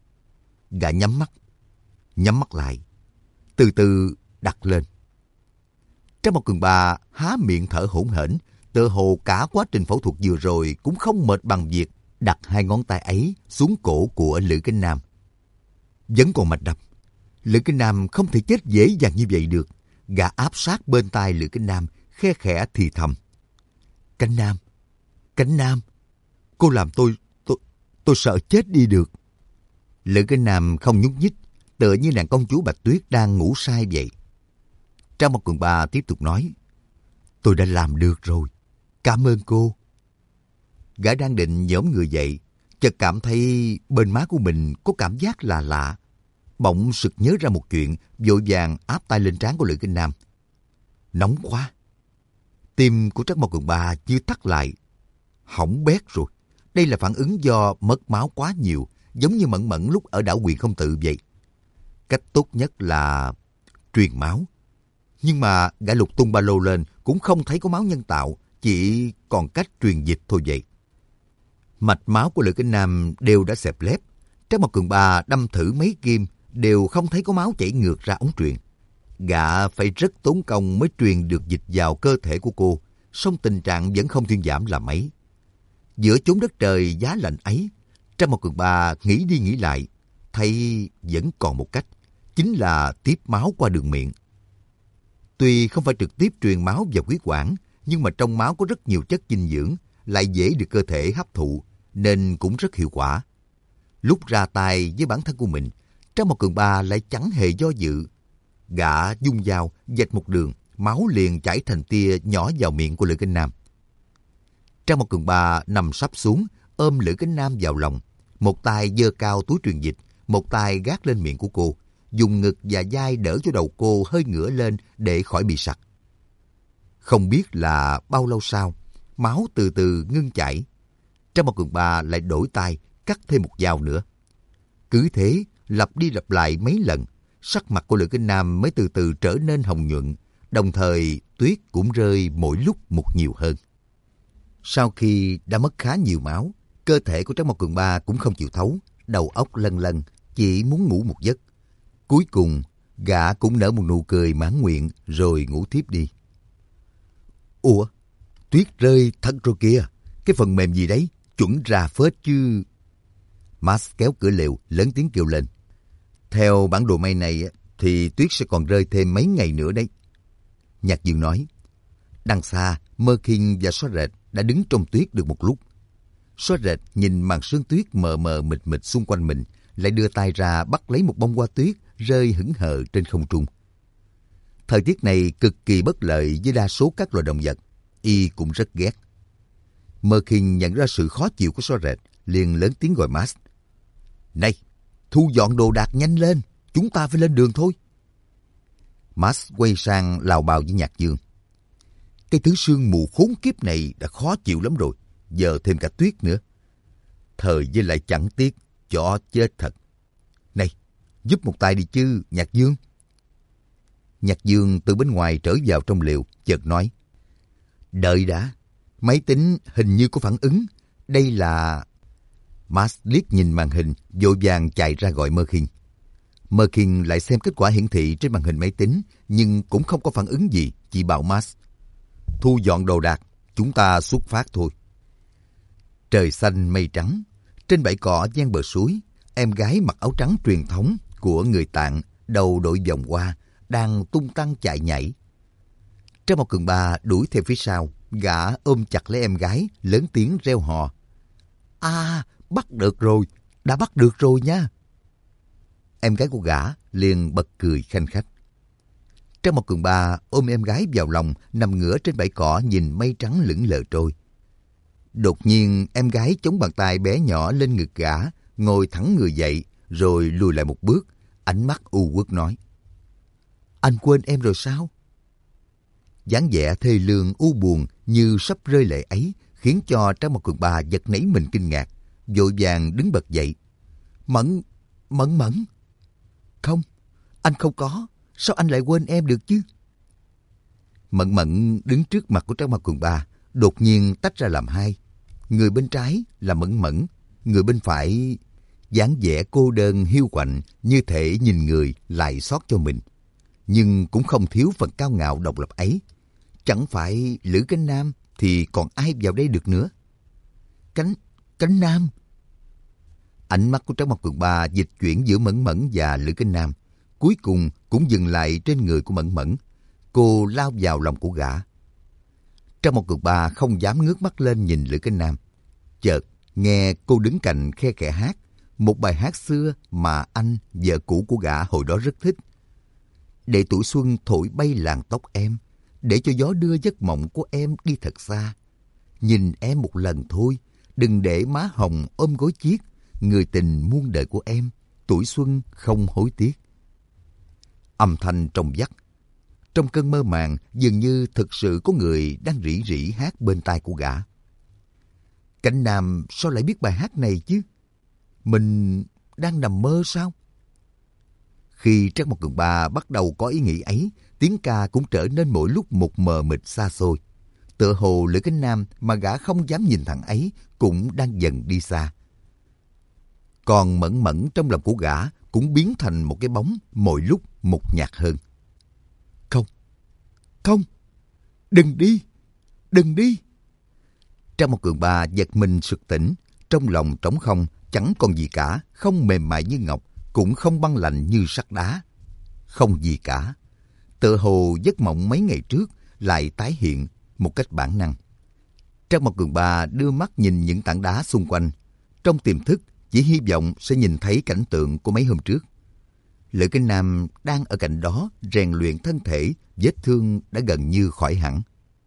Gã nhắm mắt, nhắm mắt lại, từ từ đặt lên. Trang Mao Cường Ba há miệng thở hổn hển, tựa hồ cả quá trình phẫu thuật vừa rồi cũng không mệt bằng việc đặt hai ngón tay ấy xuống cổ của Lữ Kinh Nam. Vẫn còn mạch đập. Lữ Kinh Nam không thể chết dễ dàng như vậy được. Gã áp sát bên tai Lữ Kinh Nam, khe khẽ thì thầm. Cánh Nam, Cánh Nam, cô làm tôi, tôi, tôi sợ chết đi được. Lữ Kinh Nam không nhúc nhích, tựa như nàng công chúa Bạch Tuyết đang ngủ say vậy. Trang Mao Cường Ba tiếp tục nói. Tôi đã làm được rồi. Cảm ơn cô. Gã đang định nhổm người dậy, chợt cảm thấy bên má của mình có cảm giác lạ lạ. Bỗng sực nhớ ra một chuyện, vội vàng áp tay lên trán của Lữ Kinh Nam. Nóng quá. Tim của Trang Mao Cường Ba như thắt lại. Hỏng bét rồi. Đây là phản ứng do mất máu quá nhiều, giống như Mẫn Mẫn lúc ở đảo Quyền Không Tự vậy. Cách tốt nhất là truyền máu. Nhưng mà gã lục tung ba lô lên cũng không thấy có máu nhân tạo, chỉ còn cách truyền dịch thôi vậy. Mạch máu của Lữ Kinh Nam đều đã xẹp lép. Trang Mao Cường Ba đâm thử mấy kim đều không thấy có máu chảy ngược ra ống truyền. Gã phải rất tốn công mới truyền được dịch vào cơ thể của cô, song tình trạng vẫn không thuyên giảm là mấy. Giữa chốn đất trời giá lạnh ấy, Trang Mao Cường Ba nghĩ đi nghĩ lại, thấy vẫn còn một cách, chính là tiếp máu qua đường miệng. Tuy không phải trực tiếp truyền máu vào huyết quản, nhưng mà trong máu có rất nhiều chất dinh dưỡng, lại dễ được cơ thể hấp thụ, nên cũng rất hiệu quả. Lúc ra tay với bản thân của mình, Trang Mao Cường Ba lại chẳng hề do dự. Gã dung dao, vạch một đường, máu liền chảy thành tia nhỏ vào miệng của Lữ Kinh Nam. Trang Mao Cường Ba nằm sắp xuống, ôm Lữ Kinh Nam vào lòng. Một tay giơ cao túi truyền dịch, một tay gác lên miệng của cô, dùng ngực và vai đỡ cho đầu cô hơi ngửa lên để khỏi bị sặc. Không biết là bao lâu sau, máu từ từ ngưng chảy. Trang Mao Cường Ba lại đổi tay, cắt thêm một dao nữa. Cứ thế, lặp đi lặp lại mấy lần, sắc mặt của Lữ Kinh Nam mới từ từ trở nên hồng nhuận, đồng thời tuyết cũng rơi mỗi lúc một nhiều hơn. Sau khi đã mất khá nhiều máu, cơ thể của Trang Mao Cường Ba cũng không chịu thấu, đầu óc lân lân, chỉ muốn ngủ một giấc. Cuối cùng, gã cũng nở một nụ cười mãn nguyện rồi ngủ thiếp đi. Ủa, tuyết rơi thật rồi kìa, cái phần mềm gì đấy, chuẩn ra phết chứ. Max kéo cửa lều, lớn tiếng kêu lên. Theo bản đồ mây này thì tuyết sẽ còn rơi thêm mấy ngày nữa đấy. Nhạc Dương nói. Đằng xa, Mơ Kinh và Xóa Rệt đã đứng trong tuyết được một lúc. Xóa Rệt nhìn màn sương tuyết mờ mờ mịt mịt xung quanh mình, lại đưa tay ra bắt lấy một bông hoa tuyết rơi hững hờ trên không trung. Thời tiết này cực kỳ bất lợi với đa số các loài động vật, y cũng rất ghét. Mơ Kinh nhận ra sự khó chịu của Xóa Rệt, liền lớn tiếng gọi Max. Này, thu dọn đồ đạc nhanh lên, chúng ta phải lên đường thôi. Max quay sang lào bào với Nhạc Dương. Cái thứ sương mù khốn kiếp này đã khó chịu lắm rồi, giờ thêm cả tuyết nữa. Thời với lại chẳng tiếc, cho chết thật. Này, giúp một tay đi chứ, Nhạc Dương. Nhạc Dương từ bên ngoài trở vào trong lều, chợt nói. Đợi đã, máy tính hình như có phản ứng. Đây là... Max liếc nhìn màn hình, vội vàng chạy ra gọi Mơ Kinh. Mơ Kinh lại xem kết quả hiển thị trên màn hình máy tính, nhưng cũng không có phản ứng gì, chỉ bảo Max. Thu dọn đồ đạc, chúng ta xuất phát thôi. Trời xanh mây trắng, trên bãi cỏ ven bờ suối, em gái mặc áo trắng truyền thống của người Tạng, đầu đội vòng hoa, đang tung tăng chạy nhảy. Trang Mao Cường Ba đuổi theo phía sau, gã ôm chặt lấy em gái, lớn tiếng reo hò. À, bắt được rồi, đã bắt được rồi nha. Em gái của gã liền bật cười khanh khách. Trang Mao Cường Ba ôm em gái vào lòng, nằm ngửa trên bãi cỏ nhìn mây trắng lững lờ trôi. Đột nhiên em gái chống bàn tay bé nhỏ lên ngực gã, ngồi thẳng người dậy, rồi lùi lại một bước, ánh mắt u uất nói. Anh quên em rồi sao? Dáng vẻ thê lương u buồn như sắp rơi lệ ấy khiến cho Trang Mao Cường Ba giật nảy mình kinh ngạc, vội vàng đứng bật dậy. Mẫn, Mẫn Mẫn. Không, anh không có. Sao anh lại quên em được chứ? Mẫn Mẫn đứng trước mặt của Trác Mao Cường Ba, đột nhiên tách ra làm hai. Người bên trái là Mẫn Mẫn, người bên phải dáng vẻ cô đơn hiu quạnh, như thể nhìn người lại xót cho mình. Nhưng cũng không thiếu phần cao ngạo độc lập ấy. Chẳng phải Lữ Cánh Nam thì còn ai vào đây được nữa? Cánh, Cánh Nam. Ánh mắt của Trác Mao Cường Ba dịch chuyển giữa Mẫn Mẫn và Lữ Cánh Nam, cuối cùng cũng dừng lại trên người của Mẫn Mẫn. Cô lao vào lòng của gã. Trác Mao Cường Ba không dám ngước mắt lên nhìn Lữ Cánh Nam. Chợt nghe cô đứng cạnh khe khẽ hát một bài hát xưa mà anh, vợ cũ của gã hồi đó rất thích. Để tuổi xuân thổi bay làn tóc em, để cho gió đưa giấc mộng của em đi thật xa. Nhìn em một lần thôi, đừng để má hồng ôm gối chiếc, người tình muôn đời của em, tuổi xuân không hối tiếc. Âm thanh trong vắt. Trong cơn mơ màng, dường như thực sự có người đang rỉ rỉ hát bên tai của gã. Cánh Nam sao lại biết bài hát này chứ? Mình đang nằm mơ sao? Khi Trác Mao Cường Ba bắt đầu có ý nghĩ ấy, tiếng ca cũng trở nên mỗi lúc một mờ mịt xa xôi. Tựa hồ Lữ Cánh Nam mà gã không dám nhìn thẳng ấy cũng đang dần đi xa. Còn Mẫn Mẫn trong lòng của gã cũng biến thành một cái bóng mỗi lúc một nhạt hơn. Không, không, đừng đi, đừng đi. Trác Mao Cường Ba giật mình sực tỉnh, trong lòng trống không, chẳng còn gì cả, không mềm mại như ngọc, cũng không băng lạnh như sắt đá. Không gì cả. Tựa hồ giấc mộng mấy ngày trước lại tái hiện một cách bản năng. Trác Mao Cường Ba đưa mắt nhìn những tảng đá xung quanh, trong tiềm thức chỉ hy vọng sẽ nhìn thấy cảnh tượng của mấy hôm trước. Lữ Cánh Nam đang ở cạnh đó rèn luyện thân thể, vết thương đã gần như khỏi hẳn.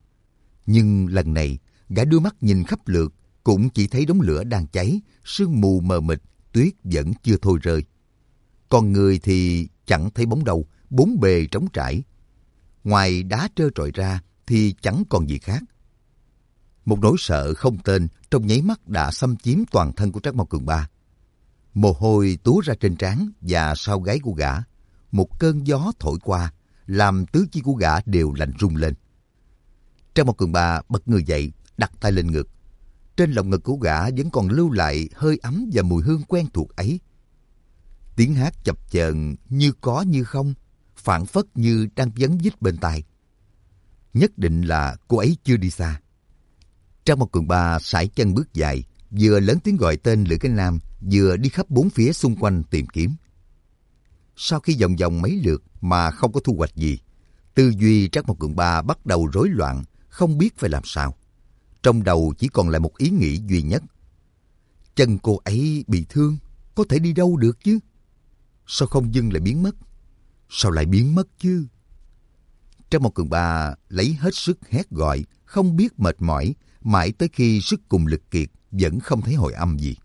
Nhưng lần này, gã đưa mắt nhìn khắp lượt, cũng chỉ thấy đống lửa đang cháy, sương mù mờ mịt, tuyết vẫn chưa thôi rơi. Còn người thì chẳng thấy bóng đâu, bốn bề trống trải. Ngoài đá trơ trọi ra thì chẳng còn gì khác. Một nỗi sợ không tên trong nháy mắt đã xâm chiếm toàn thân của Trác Mao Cường Ba. Mồ hôi túa ra trên trán và sau gáy của gã. Một cơn gió thổi qua, làm tứ chi của gã đều lạnh rung lên. Trác Mao Cường Ba bật người dậy, đặt tay lên ngực. Trên lồng ngực của gã vẫn còn lưu lại hơi ấm và mùi hương quen thuộc ấy. Tiếng hát chập chờn như có như không, phảng phất như đang vấn vít bên tai. Nhất định là cô ấy chưa đi xa. Trác Mao Cường Ba sải chân bước dài, vừa lớn tiếng gọi tên Lữ Cánh Nam, vừa đi khắp bốn phía xung quanh tìm kiếm. Sau khi vòng vòng mấy lượt mà không có thu hoạch gì, tư duy Trác Mao Cường Ba bắt đầu rối loạn, không biết phải làm sao. Trong đầu chỉ còn lại một ý nghĩ duy nhất. Chân cô ấy bị thương, có thể đi đâu được chứ? Sao không dưng lại biến mất? Sao lại biến mất chứ? Trác Mao Cường Ba lấy hết sức hét gọi, không biết mệt mỏi, mãi tới khi sức cùng lực kiệt vẫn không thấy hồi âm gì.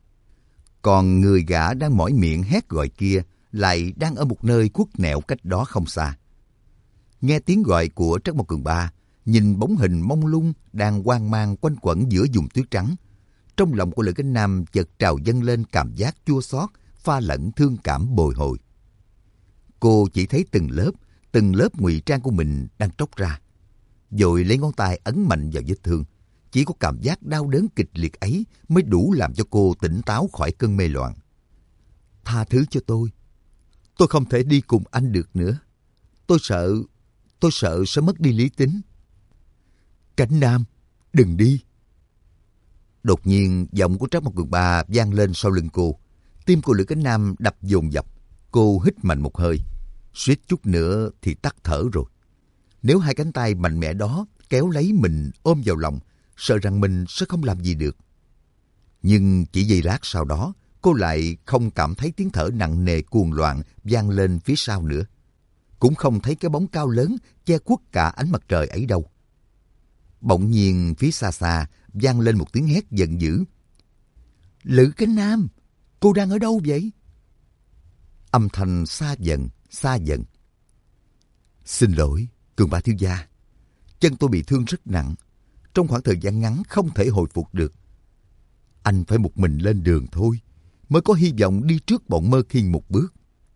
Còn người gã đang mỏi miệng hét gọi kia lại đang ở một nơi khuất nẻo cách đó không xa. Nghe tiếng gọi của Trác Mao Cường Ba, nhìn bóng hình mông lung đang hoang mang quanh quẩn giữa vùng tuyết trắng, trong lòng của Lữ Cánh Nam chợt trào dâng lên cảm giác chua xót pha lẫn thương cảm bồi hồi. Cô chỉ thấy từng lớp, từng lớp ngụy trang của mình đang tróc ra, rồi lấy ngón tay ấn mạnh vào vết thương. Chỉ có cảm giác đau đớn kịch liệt ấy mới đủ làm cho cô tỉnh táo khỏi cơn mê loạn. Tha thứ cho tôi. Tôi không thể đi cùng anh được nữa. Tôi sợ, tôi sợ sẽ mất đi lý tính. Cánh Nam, đừng đi. Đột nhiên, giọng của Trác Mao Cường Ba vang lên sau lưng cô. Tim của Lữ Cánh Nam đập dồn dập. Cô hít mạnh một hơi. Suýt chút nữa thì tắt thở rồi. Nếu hai cánh tay mạnh mẽ đó kéo lấy mình ôm vào lòng, sợ rằng mình sẽ không làm gì được. Nhưng chỉ giây lát sau đó, cô lại không cảm thấy tiếng thở nặng nề cuồng loạn vang lên phía sau nữa. Cũng không thấy cái bóng cao lớn che khuất cả ánh mặt trời ấy đâu. Bỗng nhiên phía xa xa vang lên một tiếng hét giận dữ. Lữ Cánh Nam, cô đang ở đâu vậy? Âm thanh xa dần, xa dần. Xin lỗi, Cường Ba thiếu gia. Chân tôi bị thương rất nặng. Trong khoảng thời gian ngắn không thể hồi phục được. Anh phải một mình lên đường thôi. mới có hy vọng đi trước bọn Mơ Khiên một bước.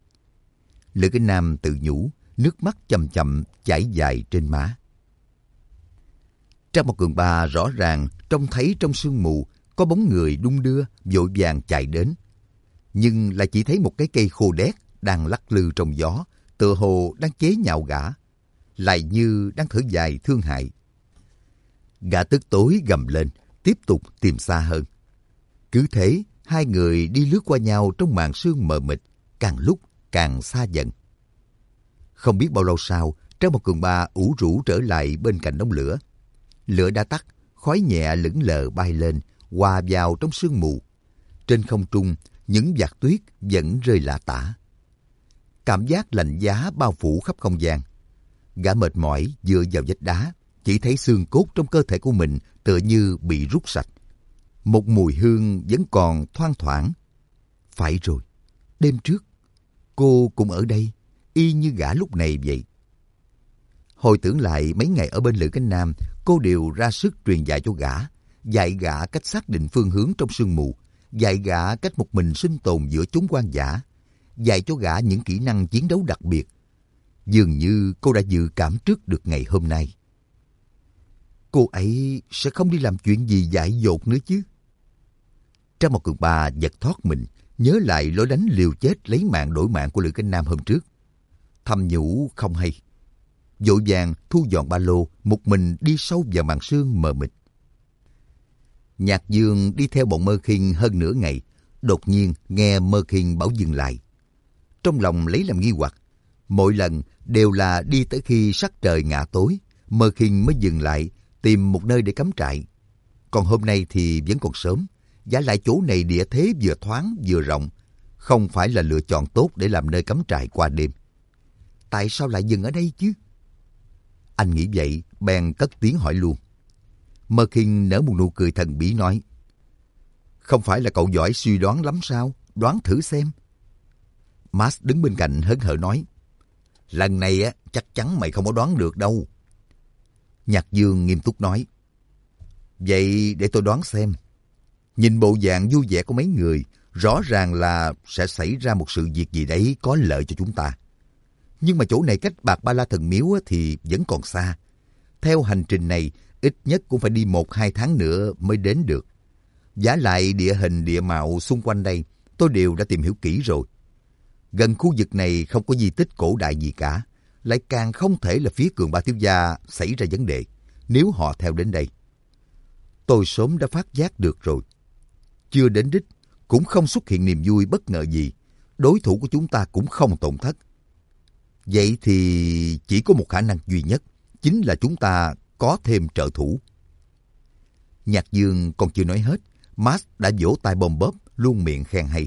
Lữ Cái Nam tự nhủ, nước mắt chậm chậm chảy dài trên má. Trang một Cường Ba rõ ràng trông thấy trong sương mù có bóng người đung đưa vội vàng chạy đến, nhưng lại chỉ thấy một cái cây khô đét đang lắc lư trong gió, tựa hồ đang chế nhạo gã, lại như đang thở dài thương hại. Gã tức tối gầm lên, tiếp tục tìm xa hơn. Cứ thế, hai người đi lướt qua nhau trong màn sương mờ mịt, càng lúc càng xa dần. Không biết bao lâu sau, Trang một Cường Ba ủ rũ trở lại bên cạnh đống lửa. Lửa đã tắt, khói nhẹ lững lờ bay lên, hòa vào trong sương mù. Trên không trung, những giọt tuyết vẫn rơi lả tả. Cảm giác lạnh giá bao phủ khắp không gian. Gã mệt mỏi dựa vào vách đá, chỉ thấy xương cốt trong cơ thể của mình tựa như bị rút sạch. Một mùi hương vẫn còn thoang thoảng. Phải rồi, đêm trước, cô cũng ở đây, y như gã lúc này vậy. Hồi tưởng lại mấy ngày ở bên Lữ Cái Nam, cô đều ra sức truyền dạy cho gã, dạy gã cách xác định phương hướng trong sương mù, dạy gã cách một mình sinh tồn giữa chốn hoang dã, dạy cho gã những kỹ năng chiến đấu đặc biệt. Dường như cô đã dự cảm trước được ngày hôm nay. Cô ấy sẽ không đi làm chuyện gì dại dột nữa chứ. Trang một Cường Ba giật thoát mình, nhớ lại lối đánh liều chết lấy mạng đổi mạng của Lữ Cái Nam hôm trước. Thầm nhủ không hay. Vội vàng thu dọn ba lô, một mình đi sâu vào màn sương mờ mịt. Nhạc Dương đi theo bọn Mơ Khiên hơn nửa ngày, đột nhiên nghe Mơ Khiên bảo dừng lại. Trong lòng lấy làm nghi hoặc, mỗi lần đều là đi tới khi sắc trời ngả tối, Mơ Khiên mới dừng lại tìm một nơi để cắm trại. Còn hôm nay thì vẫn còn sớm, vả lại chỗ này địa thế vừa thoáng vừa rộng, không phải là lựa chọn tốt để làm nơi cắm trại qua đêm. Tại sao lại dừng ở đây chứ? Anh nghĩ vậy, bèn cất tiếng hỏi luôn. Mơ Khiên nở một nụ cười thần bí nói, không phải là cậu giỏi suy đoán lắm sao? Đoán thử xem. Max đứng bên cạnh hớn hở nói, lần này á chắc chắn mày không có đoán được đâu. Nhạc Dương nghiêm túc nói, vậy để tôi đoán xem. Nhìn bộ dạng vui vẻ của mấy người, rõ ràng là sẽ xảy ra một sự việc gì đấy có lợi cho chúng ta. Nhưng mà chỗ này cách Bạc Ba La Thần Miếu thì vẫn còn xa. Theo hành trình này, ít nhất cũng phải đi một hai tháng nữa mới đến được. Vả lại địa hình địa mạo xung quanh đây, tôi đều đã tìm hiểu kỹ rồi. Gần khu vực này không có di tích cổ đại gì cả, lại càng không thể là phía Cường Ba thiếu gia xảy ra vấn đề nếu họ theo đến đây. Tôi sớm đã phát giác được rồi. Chưa đến đích, cũng không xuất hiện niềm vui bất ngờ gì. Đối thủ của chúng ta cũng không tổn thất. Vậy thì chỉ có một khả năng duy nhất, chính là chúng ta có thêm trợ thủ. Nhạc Dương còn chưa nói hết, Max đã vỗ tay bom bóp, luôn miệng khen hay.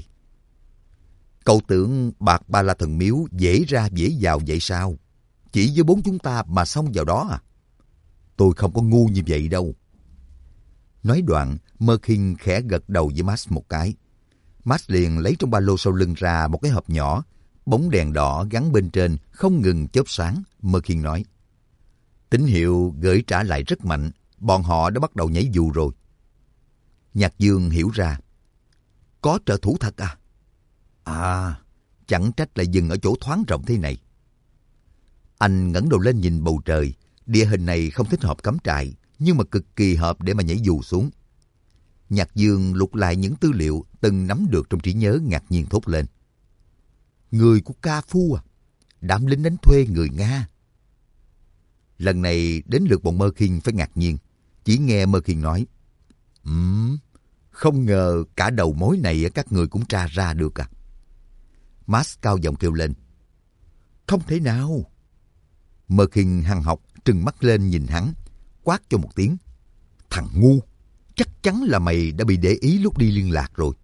Cậu tưởng Bạc Ba La Thần Miếu dễ ra dễ vào vậy sao? Chỉ với bốn chúng ta mà xông vào đó à? Tôi không có ngu như vậy đâu. Nói đoạn, Mơ Khiên khẽ gật đầu với Max một cái. Max liền lấy trong ba lô sau lưng ra một cái hộp nhỏ, bóng đèn đỏ gắn bên trên không ngừng chớp sáng. Mơ Khiên nói, tín hiệu gửi trả lại rất mạnh, bọn họ đã bắt đầu nhảy dù rồi. Nhạc Dương hiểu ra, có trợ thủ thật à? À, chẳng trách lại dừng ở chỗ thoáng rộng thế này. Anh ngẩng đầu lên nhìn bầu trời, địa hình này không thích hợp cắm trại, nhưng mà cực kỳ hợp để mà nhảy dù xuống. Nhạc Dương lục lại những tư liệu từng nắm được trong trí nhớ, ngạc nhiên thốt lên. Người của Ca Phu à? Đám lính đánh thuê người Nga. Lần này đến lượt bọn Mơ Khiên phải ngạc nhiên. Chỉ nghe Mơ Khiên nói, Ừm, không ngờ cả đầu mối này các người cũng tra ra được à? Max cao giọng kêu lên, không thể nào. Mơ Khiên hằn học trừng mắt lên nhìn hắn, quát cho một tiếng, thằng ngu, chắc chắn là mày đã bị để ý lúc đi liên lạc rồi.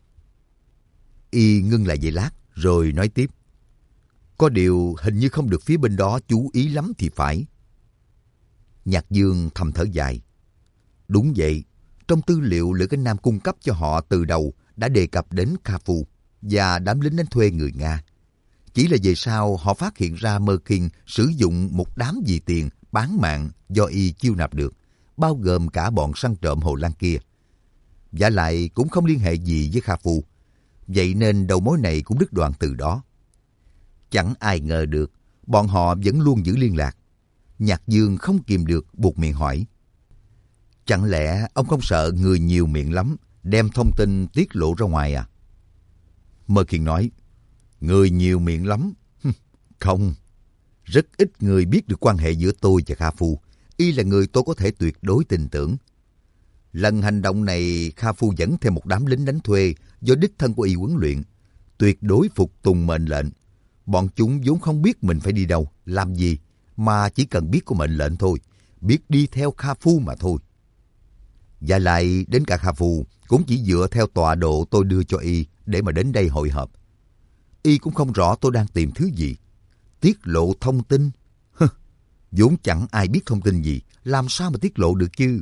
Y ngưng lại giây lát rồi nói tiếp, có điều hình như không được phía bên đó chú ý lắm thì phải. Nhạc Dương thầm thở dài. Đúng vậy, trong tư liệu Lữ Cái Nam cung cấp cho họ từ đầu đã đề cập đến Ca Phu và đám lính đánh thuê người Nga. Chỉ là về sau họ phát hiện ra Mơ Khiên sử dụng một đám vì tiền bán mạng do y chiêu nạp được, bao gồm cả bọn săn trộm Hồ Lan kia. Vả lại cũng không liên hệ gì với Ca Phu. vậy nên đầu mối này cũng đứt đoạn từ đó. Chẳng ai ngờ được, bọn họ vẫn luôn giữ liên lạc. Nhạc Dương không kìm được buột miệng hỏi. Chẳng lẽ ông không sợ người nhiều miệng lắm, đem thông tin tiết lộ ra ngoài à? Mơ Khiên nói, người nhiều miệng lắm? Không, rất ít người biết được quan hệ giữa tôi và Kha Phu. Y là người tôi có thể tuyệt đối tin tưởng. Lần hành động này, Kha Phu dẫn theo một đám lính đánh thuê do đích thân của Y huấn luyện, tuyệt đối phục tùng mệnh lệnh. Bọn chúng vốn không biết mình phải đi đâu, làm gì, mà chỉ cần biết có mệnh lệnh thôi, biết đi theo Kha Phu mà thôi. Và lại đến cả Kha Phu cũng chỉ dựa theo tọa độ tôi đưa cho Y để mà đến đây hội họp. Y cũng không rõ tôi đang tìm thứ gì. Tiết lộ thông tin? Hừ, vốn chẳng ai biết thông tin gì, làm sao mà tiết lộ được chứ?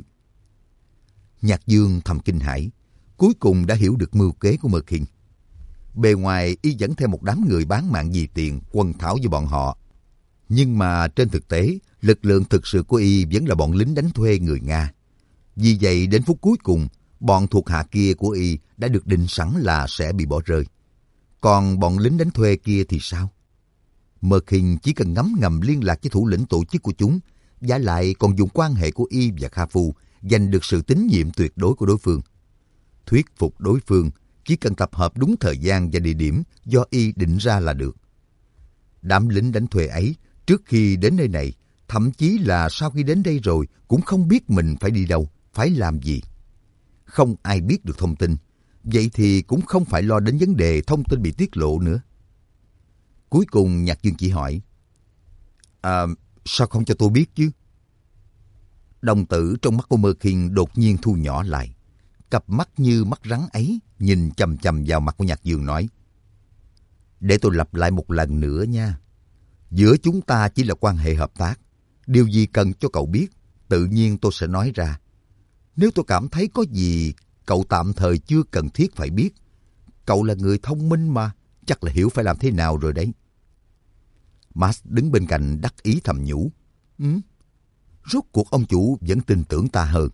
Nhạc Dương thầm kinh hãi, cuối cùng đã hiểu được mưu kế của Mơ Khiên. Bề ngoài Y dẫn theo một đám người bán mạng vì tiền quần thảo với bọn họ. Nhưng mà trên thực tế, lực lượng thực sự của Y vẫn là bọn lính đánh thuê người Nga. Vì vậy đến phút cuối cùng, bọn thuộc hạ kia của Y đã được định sẵn là sẽ bị bỏ rơi. Còn bọn lính đánh thuê kia thì sao? Mơ Khiên chỉ cần ngấm ngầm liên lạc với thủ lĩnh tổ chức của chúng, và lại còn dùng quan hệ của Y và Kha Phu giành được sự tín nhiệm tuyệt đối của đối phương. Thuyết phục đối phương chỉ cần tập hợp đúng thời gian và địa điểm do Y định ra là được. Đám lính đánh thuê ấy trước khi đến nơi này, thậm chí là sau khi đến đây rồi cũng không biết mình phải đi đâu, phải làm gì. Không ai biết được thông tin, vậy thì cũng không phải lo đến vấn đề thông tin bị tiết lộ nữa. Cuối cùng Nhạc Dương chỉ hỏi, À, sao không cho tôi biết chứ? Đồng tử trong mắt của Mơ Khiên đột nhiên thu nhỏ lại. Cặp mắt như mắt rắn ấy nhìn chằm chằm vào mặt của Nhạc Dương nói, để tôi lặp lại một lần nữa nha. Giữa chúng ta chỉ là quan hệ hợp tác. Điều gì cần cho cậu biết, tự nhiên tôi sẽ nói ra. Nếu tôi cảm thấy có gì cậu tạm thời chưa cần thiết phải biết, cậu là người thông minh mà, chắc là hiểu phải làm thế nào rồi đấy. Max đứng bên cạnh đắc ý thầm nhủ, ừ, rốt cuộc ông chủ vẫn tin tưởng ta hơn.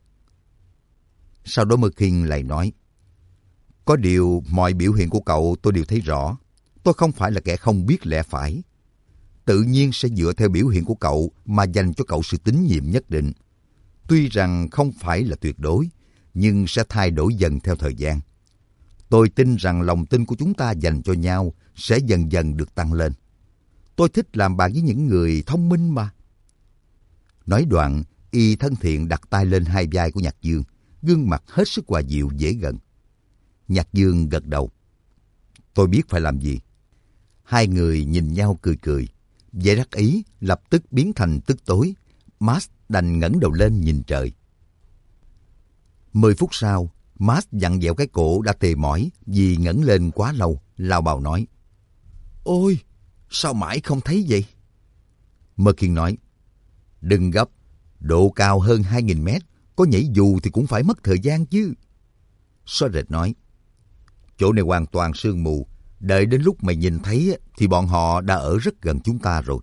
Sau đó Mơ Khiên lại nói, có điều mọi biểu hiện của cậu tôi đều thấy rõ. Tôi không phải là kẻ không biết lẽ phải. Tự nhiên sẽ dựa theo biểu hiện của cậu mà dành cho cậu sự tín nhiệm nhất định. Tuy rằng không phải là tuyệt đối, nhưng sẽ thay đổi dần theo thời gian. Tôi tin rằng lòng tin của chúng ta dành cho nhau sẽ dần dần được tăng lên. Tôi thích làm bạn với những người thông minh mà. Nói đoạn, Y thân thiện đặt tay lên hai vai của Nhạc Dương, gương mặt hết sức hòa dịu dễ gần. Nhạc Dương gật đầu. Tôi biết phải làm gì. Hai người nhìn nhau cười cười. Vẻ đắc ý lập tức biến thành tức tối. Max đành ngẩng đầu lên nhìn trời. Mười phút sau, Max vặn vẹo cái cổ đã tê mỏi vì ngẩng lên quá lâu, lao bào nói, ôi, sao mãi không thấy vậy? Mơ Khiên nói, đừng gấp, độ cao hơn hai nghìn mét, có nhảy dù thì cũng phải mất thời gian chứ. Xóa rệt nói, chỗ này hoàn toàn sương mù, đợi đến lúc mày nhìn thấy thì bọn họ đã ở rất gần chúng ta rồi.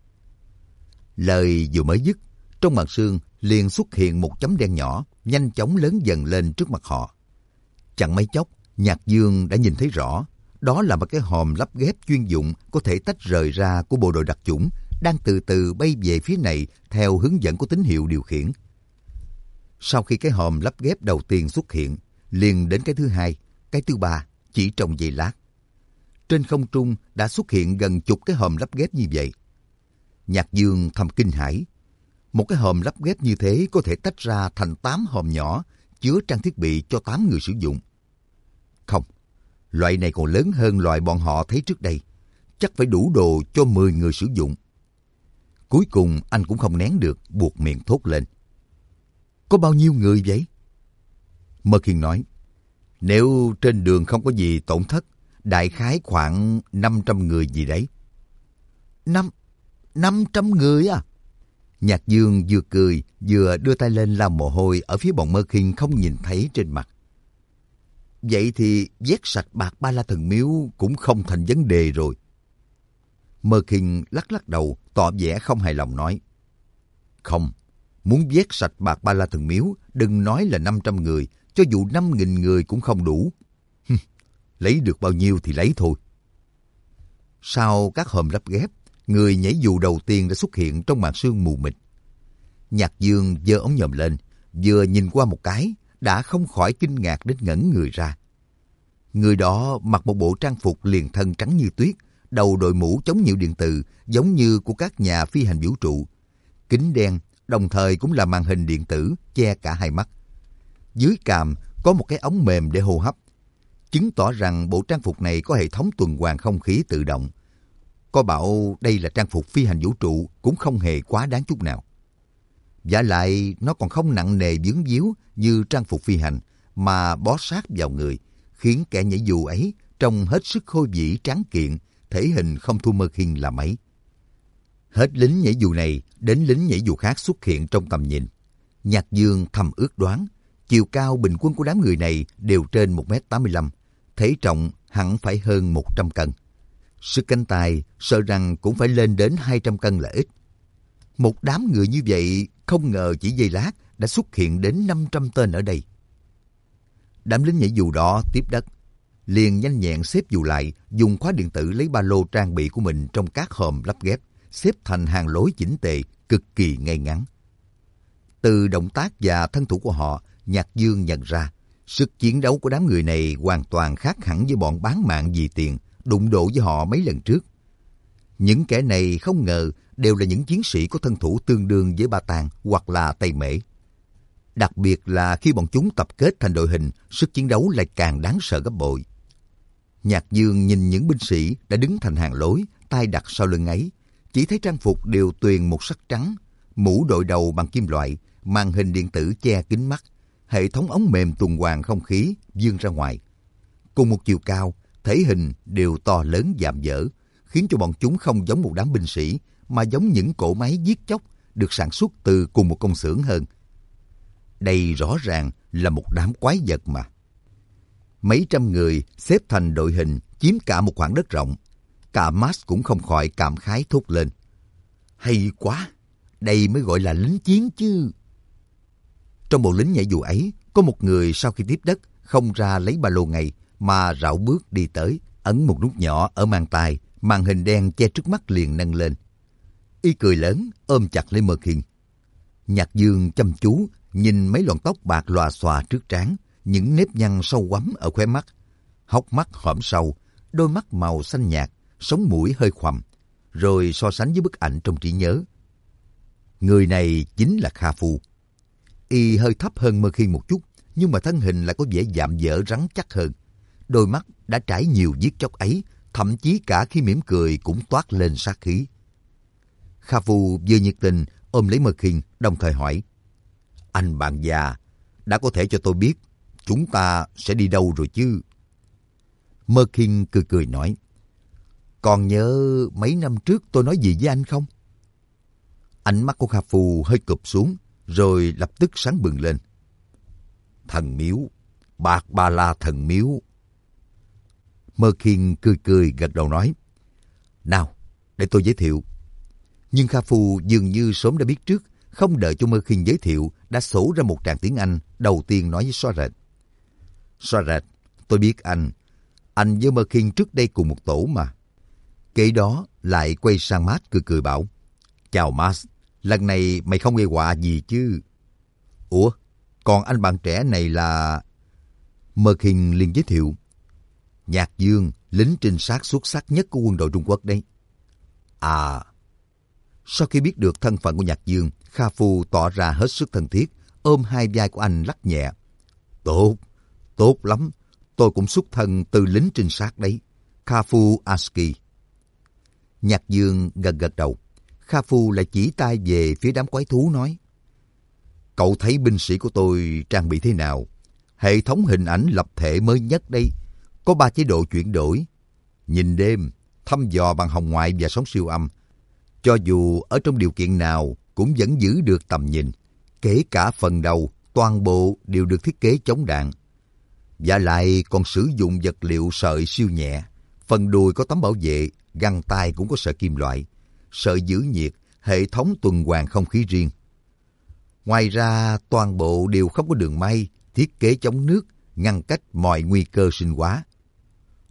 Lời vừa mới dứt, trong màn sương liền xuất hiện một chấm đen nhỏ, nhanh chóng lớn dần lên trước mặt họ. Chẳng mấy chốc, Nhạc Dương đã nhìn thấy rõ, đó là một cái hòm lắp ghép chuyên dụng có thể tách rời ra của bộ đội đặc chủng, đang từ từ bay về phía này theo hướng dẫn của tín hiệu điều khiển. Sau khi cái hòm lắp ghép đầu tiên xuất hiện, liền đến cái thứ hai, cái thứ ba, chỉ trong giây lát. Trên không trung đã xuất hiện gần chục cái hòm lắp ghép như vậy. Nhạc Dương thầm kinh hãi. Một cái hòm lắp ghép như thế có thể tách ra thành tám hòm nhỏ, chứa trang thiết bị cho tám người sử dụng. Không, loại này còn lớn hơn loại bọn họ thấy trước đây. Chắc phải đủ đồ cho mười người sử dụng. Cuối cùng anh cũng không nén được, buột miệng thốt lên. Có bao nhiêu người vậy? Mơ Khiên nói, nếu trên đường không có gì tổn thất, đại khái khoảng năm trăm người gì đấy. Năm, năm trăm người à? Nhạc Dương vừa cười, vừa đưa tay lên lau mồ hôi ở phía bọn Mơ Khiên không nhìn thấy trên mặt. Vậy thì vét sạch bạc Ba La Thần Miếu cũng không thành vấn đề rồi. Mơ Khiên lắc lắc đầu, tỏ vẻ không hài lòng nói. Không, muốn vét sạch bạc Ba La Thần Miếu, đừng nói là năm trăm người, cho dù năm nghìn người cũng không đủ. lấy được bao nhiêu thì lấy thôi. Sau các hòm lắp ghép, người nhảy dù đầu tiên đã xuất hiện trong màn sương mù mịt. Nhạc Dương giơ ống nhòm lên, vừa nhìn qua một cái, đã không khỏi kinh ngạc đến ngẩn người ra. Người đó mặc một bộ trang phục liền thân trắng như tuyết, đầu đội mũ chống nhiễu điện từ giống như của các nhà phi hành vũ trụ. Kính đen, đồng thời cũng là màn hình điện tử che cả hai mắt. Dưới cằm có một cái ống mềm để hô hấp, chứng tỏ rằng bộ trang phục này có hệ thống tuần hoàn không khí tự động. Có bảo đây là trang phục phi hành vũ trụ cũng không hề quá đáng chút nào. Vả lại nó còn không nặng nề vướng víu như trang phục phi hành mà bó sát vào người, khiến kẻ nhảy dù ấy trông hết sức khôi vĩ tráng kiện, thể hình không thua Merkin là mấy. Hết lính nhảy dù này đến lính nhảy dù khác xuất hiện trong tầm nhìn. Nhạc Dương thầm ước đoán, chiều cao bình quân của đám người này đều trên một mét tám mươi lăm, thể trọng hẳn phải hơn một trăm cân. Sức cánh tay sợ rằng cũng phải lên đến hai trăm cân là ít. Một đám người như vậy không ngờ chỉ giây lát đã xuất hiện đến năm trăm tên ở đây. Đám lính nhảy dù đó tiếp đất, liền nhanh nhẹn xếp dù lại, dùng khóa điện tử lấy ba lô trang bị của mình trong các hòm lắp ghép, xếp thành hàng lối chỉnh tề, cực kỳ ngay ngắn. Từ động tác và thân thủ của họ, Nhạc Dương nhận ra sức chiến đấu của đám người này hoàn toàn khác hẳn với bọn bán mạng vì tiền đụng độ với họ mấy lần trước. Những kẻ này không ngờ đều là những chiến sĩ có thân thủ tương đương với Ba Tàng hoặc là Tây Mễ. Đặc biệt là khi bọn chúng tập kết thành đội hình, sức chiến đấu lại càng đáng sợ gấp bội. Nhạc Dương nhìn những binh sĩ đã đứng thành hàng lối, tay đặt sau lưng ấy, chỉ thấy trang phục đều tuyền một sắc trắng, mũ đội đầu bằng kim loại, màn hình điện tử che kính mắt, hệ thống ống mềm tuần hoàn không khí vươn ra ngoài. Cùng một chiều cao, thể hình đều to lớn dạm dở, khiến cho bọn chúng không giống một đám binh sĩ, mà giống những cỗ máy giết chóc được sản xuất từ cùng một công xưởng hơn. Đây rõ ràng là một đám quái vật mà. Mấy trăm người xếp thành đội hình chiếm cả một khoảng đất rộng. Cả Max cũng không khỏi cảm khái thốt lên. Hay quá, đây mới gọi là lính chiến chứ. Trong bộ lính nhảy dù ấy, có một người sau khi tiếp đất không ra lấy ba lô ngay mà rảo bước đi tới, ấn một nút nhỏ ở mang tay, màn hình đen che trước mắt liền nâng lên. Y cười lớn, ôm chặt lấy Merkin. Nhạc Dương chăm chú nhìn mấy lọn tóc bạc lòa xòa trước trán, những nếp nhăn sâu quắm ở khóe mắt, hốc mắt hõm sâu, đôi mắt màu xanh nhạt, sống mũi hơi khoằm, rồi so sánh với bức ảnh trong trí nhớ. Người này chính là Kha Phu. Y hơi thấp hơn Merkin một chút, nhưng mà thân hình lại có vẻ dạm dở rắn chắc hơn. Đôi mắt đã trải nhiều giết chóc ấy, thậm chí cả khi mỉm cười cũng toát lên sát khí. Kha Phu vừa nhiệt tình ôm lấy Merkin, đồng thời hỏi: Anh bạn già, đã có thể cho tôi biết chúng ta sẽ đi đâu rồi chứ? Merkin cười cười nói: Còn nhớ mấy năm trước tôi nói gì với anh không? Ánh mắt của Kha Phu hơi cụp xuống, rồi lập tức sáng bừng lên. Thần miếu, Bạc Ba La thần miếu. Merkin cười cười gật đầu nói: Nào, để tôi giới thiệu. Nhưng Kha Phu dường như sớm đã biết trước, không đợi cho Merkin giới thiệu, đã sổ ra một tràng tiếng Anh, đầu tiên nói với Soaret. Soaret, tôi biết anh. Anh với Merkin trước đây cùng một tổ mà. Kế đó lại quay sang Max cười cười bảo: Chào Max, lần này mày không gây họa gì chứ? Ủa, còn anh bạn trẻ này là... Merkin liền giới thiệu: Nhạc Dương, lính trinh sát xuất sắc nhất của quân đội Trung Quốc đấy. À... Sau khi biết được thân phận của Nhạc Dương, Kha Phu tỏ ra hết sức thân thiết, ôm hai vai của anh lắc nhẹ. Tốt, tốt lắm. Tôi cũng xuất thân từ lính trinh sát đấy. Kha Phu Aski. Nhạc Dương gật gật đầu. Kha Phu lại chỉ tay về phía đám quái thú nói: Cậu thấy binh sĩ của tôi trang bị thế nào? Hệ thống hình ảnh lập thể mới nhất đây. Có ba chế độ chuyển đổi: nhìn đêm, thăm dò bằng hồng ngoại và sóng siêu âm. Cho dù ở trong điều kiện nào cũng vẫn giữ được tầm nhìn. Kể cả phần đầu, toàn bộ đều được thiết kế chống đạn. Và lại còn sử dụng vật liệu sợi siêu nhẹ. Phần đùi có tấm bảo vệ, găng tay cũng có sợi kim loại. Sợi giữ nhiệt, hệ thống tuần hoàn không khí riêng. Ngoài ra, toàn bộ đều không có đường may, thiết kế chống nước, ngăn cách mọi nguy cơ sinh hóa.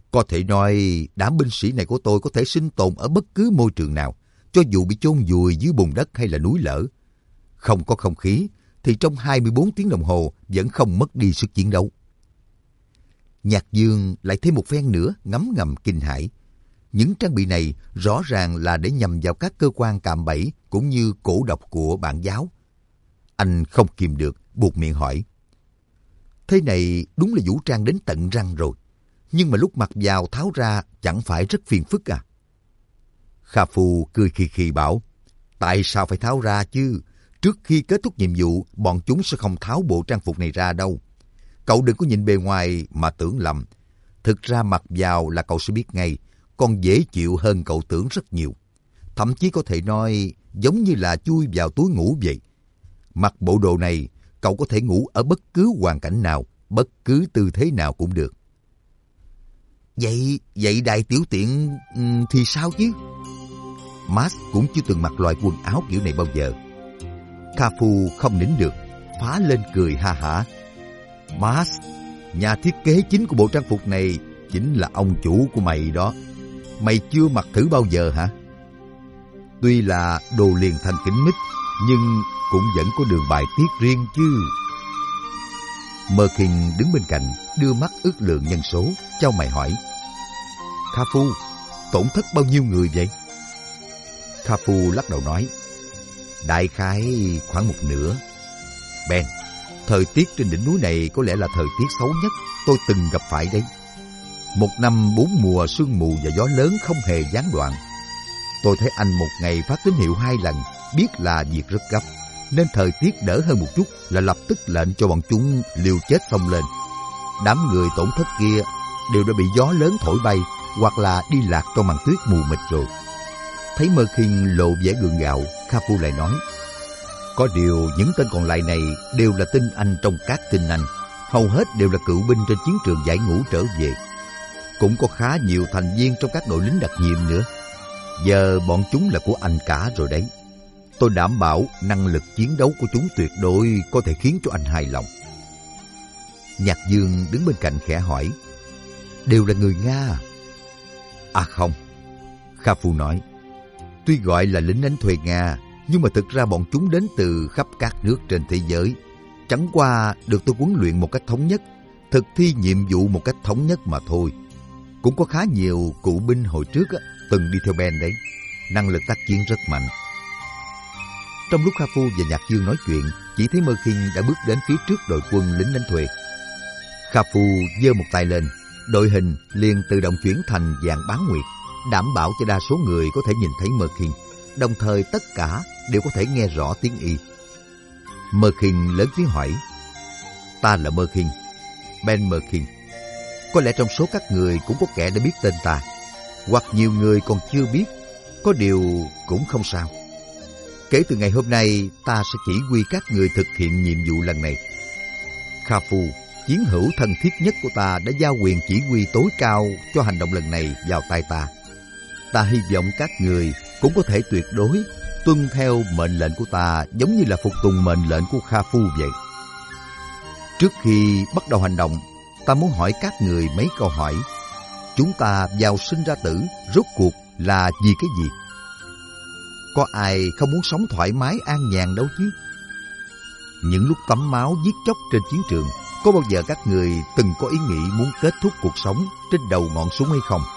Có thể nói đám binh sĩ này của tôi có thể sinh tồn ở bất cứ môi trường nào, cho dù bị chôn vùi dưới bùn đất hay là núi lở. Không có không khí thì trong hai mươi bốn tiếng đồng hồ vẫn không mất đi sức chiến đấu. Nhạc Dương lại thêm một phen nữa ngấm ngầm kinh hãi. Những trang bị này rõ ràng là để nhằm vào các cơ quan cạm bẫy cũng như cổ độc của bản giáo. Anh không kìm được, buột miệng hỏi. Thế này đúng là vũ trang đến tận răng rồi. Nhưng mà lúc mặc vào tháo ra chẳng phải rất phiền phức à? Kha Phu cười khì khì bảo, tại sao phải tháo ra chứ? Trước khi kết thúc nhiệm vụ, bọn chúng sẽ không tháo bộ trang phục này ra đâu. Cậu đừng có nhìn bề ngoài mà tưởng lầm. Thực ra mặc vào là cậu sẽ biết ngay, còn dễ chịu hơn cậu tưởng rất nhiều. Thậm chí có thể nói giống như là chui vào túi ngủ vậy. Mặc bộ đồ này, cậu có thể ngủ ở bất cứ hoàn cảnh nào, bất cứ tư thế nào cũng được. Vậy, vậy đại tiểu tiện thì sao chứ? Max cũng chưa từng mặc loại quần áo kiểu này bao giờ. Kha Phu không nín được, phá lên cười ha hả. Max, nhà thiết kế chính của bộ trang phục này chính là ông chủ của mày đó. Mày chưa mặc thử bao giờ hả? Tuy là đồ liền thành kính mít, nhưng cũng vẫn có đường bài tiết riêng chứ. Mơ Kinh đứng bên cạnh, đưa mắt ước lượng nhân số, chau mày hỏi. Kha Phu, tổn thất bao nhiêu người vậy? Kha Phu lắc đầu nói. Đại khái khoảng một nửa. Ben, thời tiết trên đỉnh núi này có lẽ là thời tiết xấu nhất tôi từng gặp phải đấy. Một năm bốn mùa sương mù và gió lớn không hề gián đoạn. Tôi thấy anh một ngày phát tín hiệu hai lần, biết là việc rất gấp, nên thời tiết đỡ hơn một chút là lập tức lệnh cho bọn chúng liều chết xông lên. Đám người tổn thất kia đều đã bị gió lớn thổi bay hoặc là đi lạc trong màn tuyết mù mịt rồi. Thấy Mơ Kinh lộ vẻ gượng gạo, Kha Phu lại nói. Có điều những tên còn lại này đều là tinh anh trong các tinh anh, hầu hết đều là cựu binh trên chiến trường giải ngũ trở về. Cũng có khá nhiều thành viên trong các đội lính đặc nhiệm nữa. Giờ bọn chúng là của anh cả rồi đấy. Tôi đảm bảo năng lực chiến đấu của chúng tuyệt đối có thể khiến cho anh hài lòng. Nhạc Dương đứng bên cạnh khẽ hỏi. Đều là người Nga? À không, Kha Phu nói. Tuy gọi là lính đánh thuê Nga, nhưng mà thực ra bọn chúng đến từ khắp các nước trên thế giới. Chẳng qua được tôi huấn luyện một cách thống nhất, thực thi nhiệm vụ một cách thống nhất mà thôi. Cũng có khá nhiều cựu binh hồi trước á, từng đi theo Ben đấy. Năng lực tác chiến rất mạnh. Trong lúc Kha Phu và Nhạc Dương nói chuyện, chỉ thấy Mơ Kinh đã bước đến phía trước đội quân lính đánh thuê. Kha Phu giơ một tay lên, đội hình liền tự động chuyển thành dạng bán nguyệt, đảm bảo cho đa số người có thể nhìn thấy Mơ Kinh, đồng thời tất cả đều có thể nghe rõ tiếng y. Mơ Kinh lớn tiếng hỏi. Ta là Mơ Kinh, Ben Mơ Kinh. Có lẽ trong số các người cũng có kẻ đã biết tên ta, hoặc nhiều người còn chưa biết, có điều cũng không sao. Kể từ ngày hôm nay, ta sẽ chỉ huy các người thực hiện nhiệm vụ lần này. Kha Phu, chiến hữu thân thiết nhất của ta, đã giao quyền chỉ huy tối cao cho hành động lần này vào tay ta. Ta hy vọng các người cũng có thể tuyệt đối tuân theo mệnh lệnh của ta, giống như là phục tùng mệnh lệnh của Kha Phu vậy. Trước khi bắt đầu hành động, ta muốn hỏi các người mấy câu hỏi. Chúng ta vào sinh ra tử, rốt cuộc là vì cái gì? Có ai không muốn sống thoải mái an nhàn đâu chứ? Những lúc tắm máu giết chóc trên chiến trường, có bao giờ các người từng có ý nghĩ muốn kết thúc cuộc sống trên đầu ngọn súng hay không?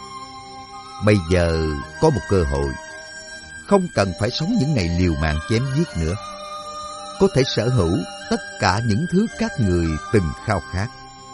Bây giờ có một cơ hội, không cần phải sống những ngày liều mạng chém giết nữa, có thể sở hữu tất cả những thứ các người từng khao khát.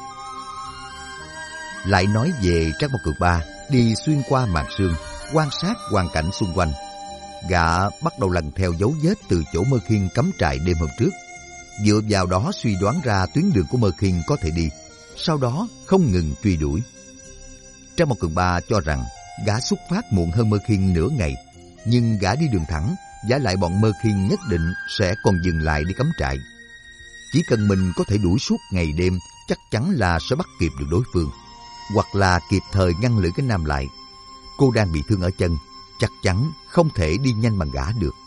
Lại nói về Trác Mao Cường Ba đi xuyên qua màn sương, quan sát hoàn cảnh xung quanh. Gã bắt đầu lần theo dấu vết từ chỗ Mơ Kinh cắm trại đêm hôm trước, dựa vào đó suy đoán ra tuyến đường của Mơ Kinh có thể đi, sau đó không ngừng truy đuổi. Trác Mao Cường Ba cho rằng gã xuất phát muộn hơn Mơ Kinh nửa ngày, nhưng gã đi đường thẳng, vả lại bọn Mơ Kinh nhất định sẽ còn dừng lại để cắm trại. Chỉ cần mình có thể đuổi suốt ngày đêm, chắc chắn là sẽ bắt kịp được đối phương, hoặc là kịp thời ngăn Lữ Cánh Nam lại. Cô đang bị thương ở chân, chắc chắn không thể đi nhanh bằng gã được.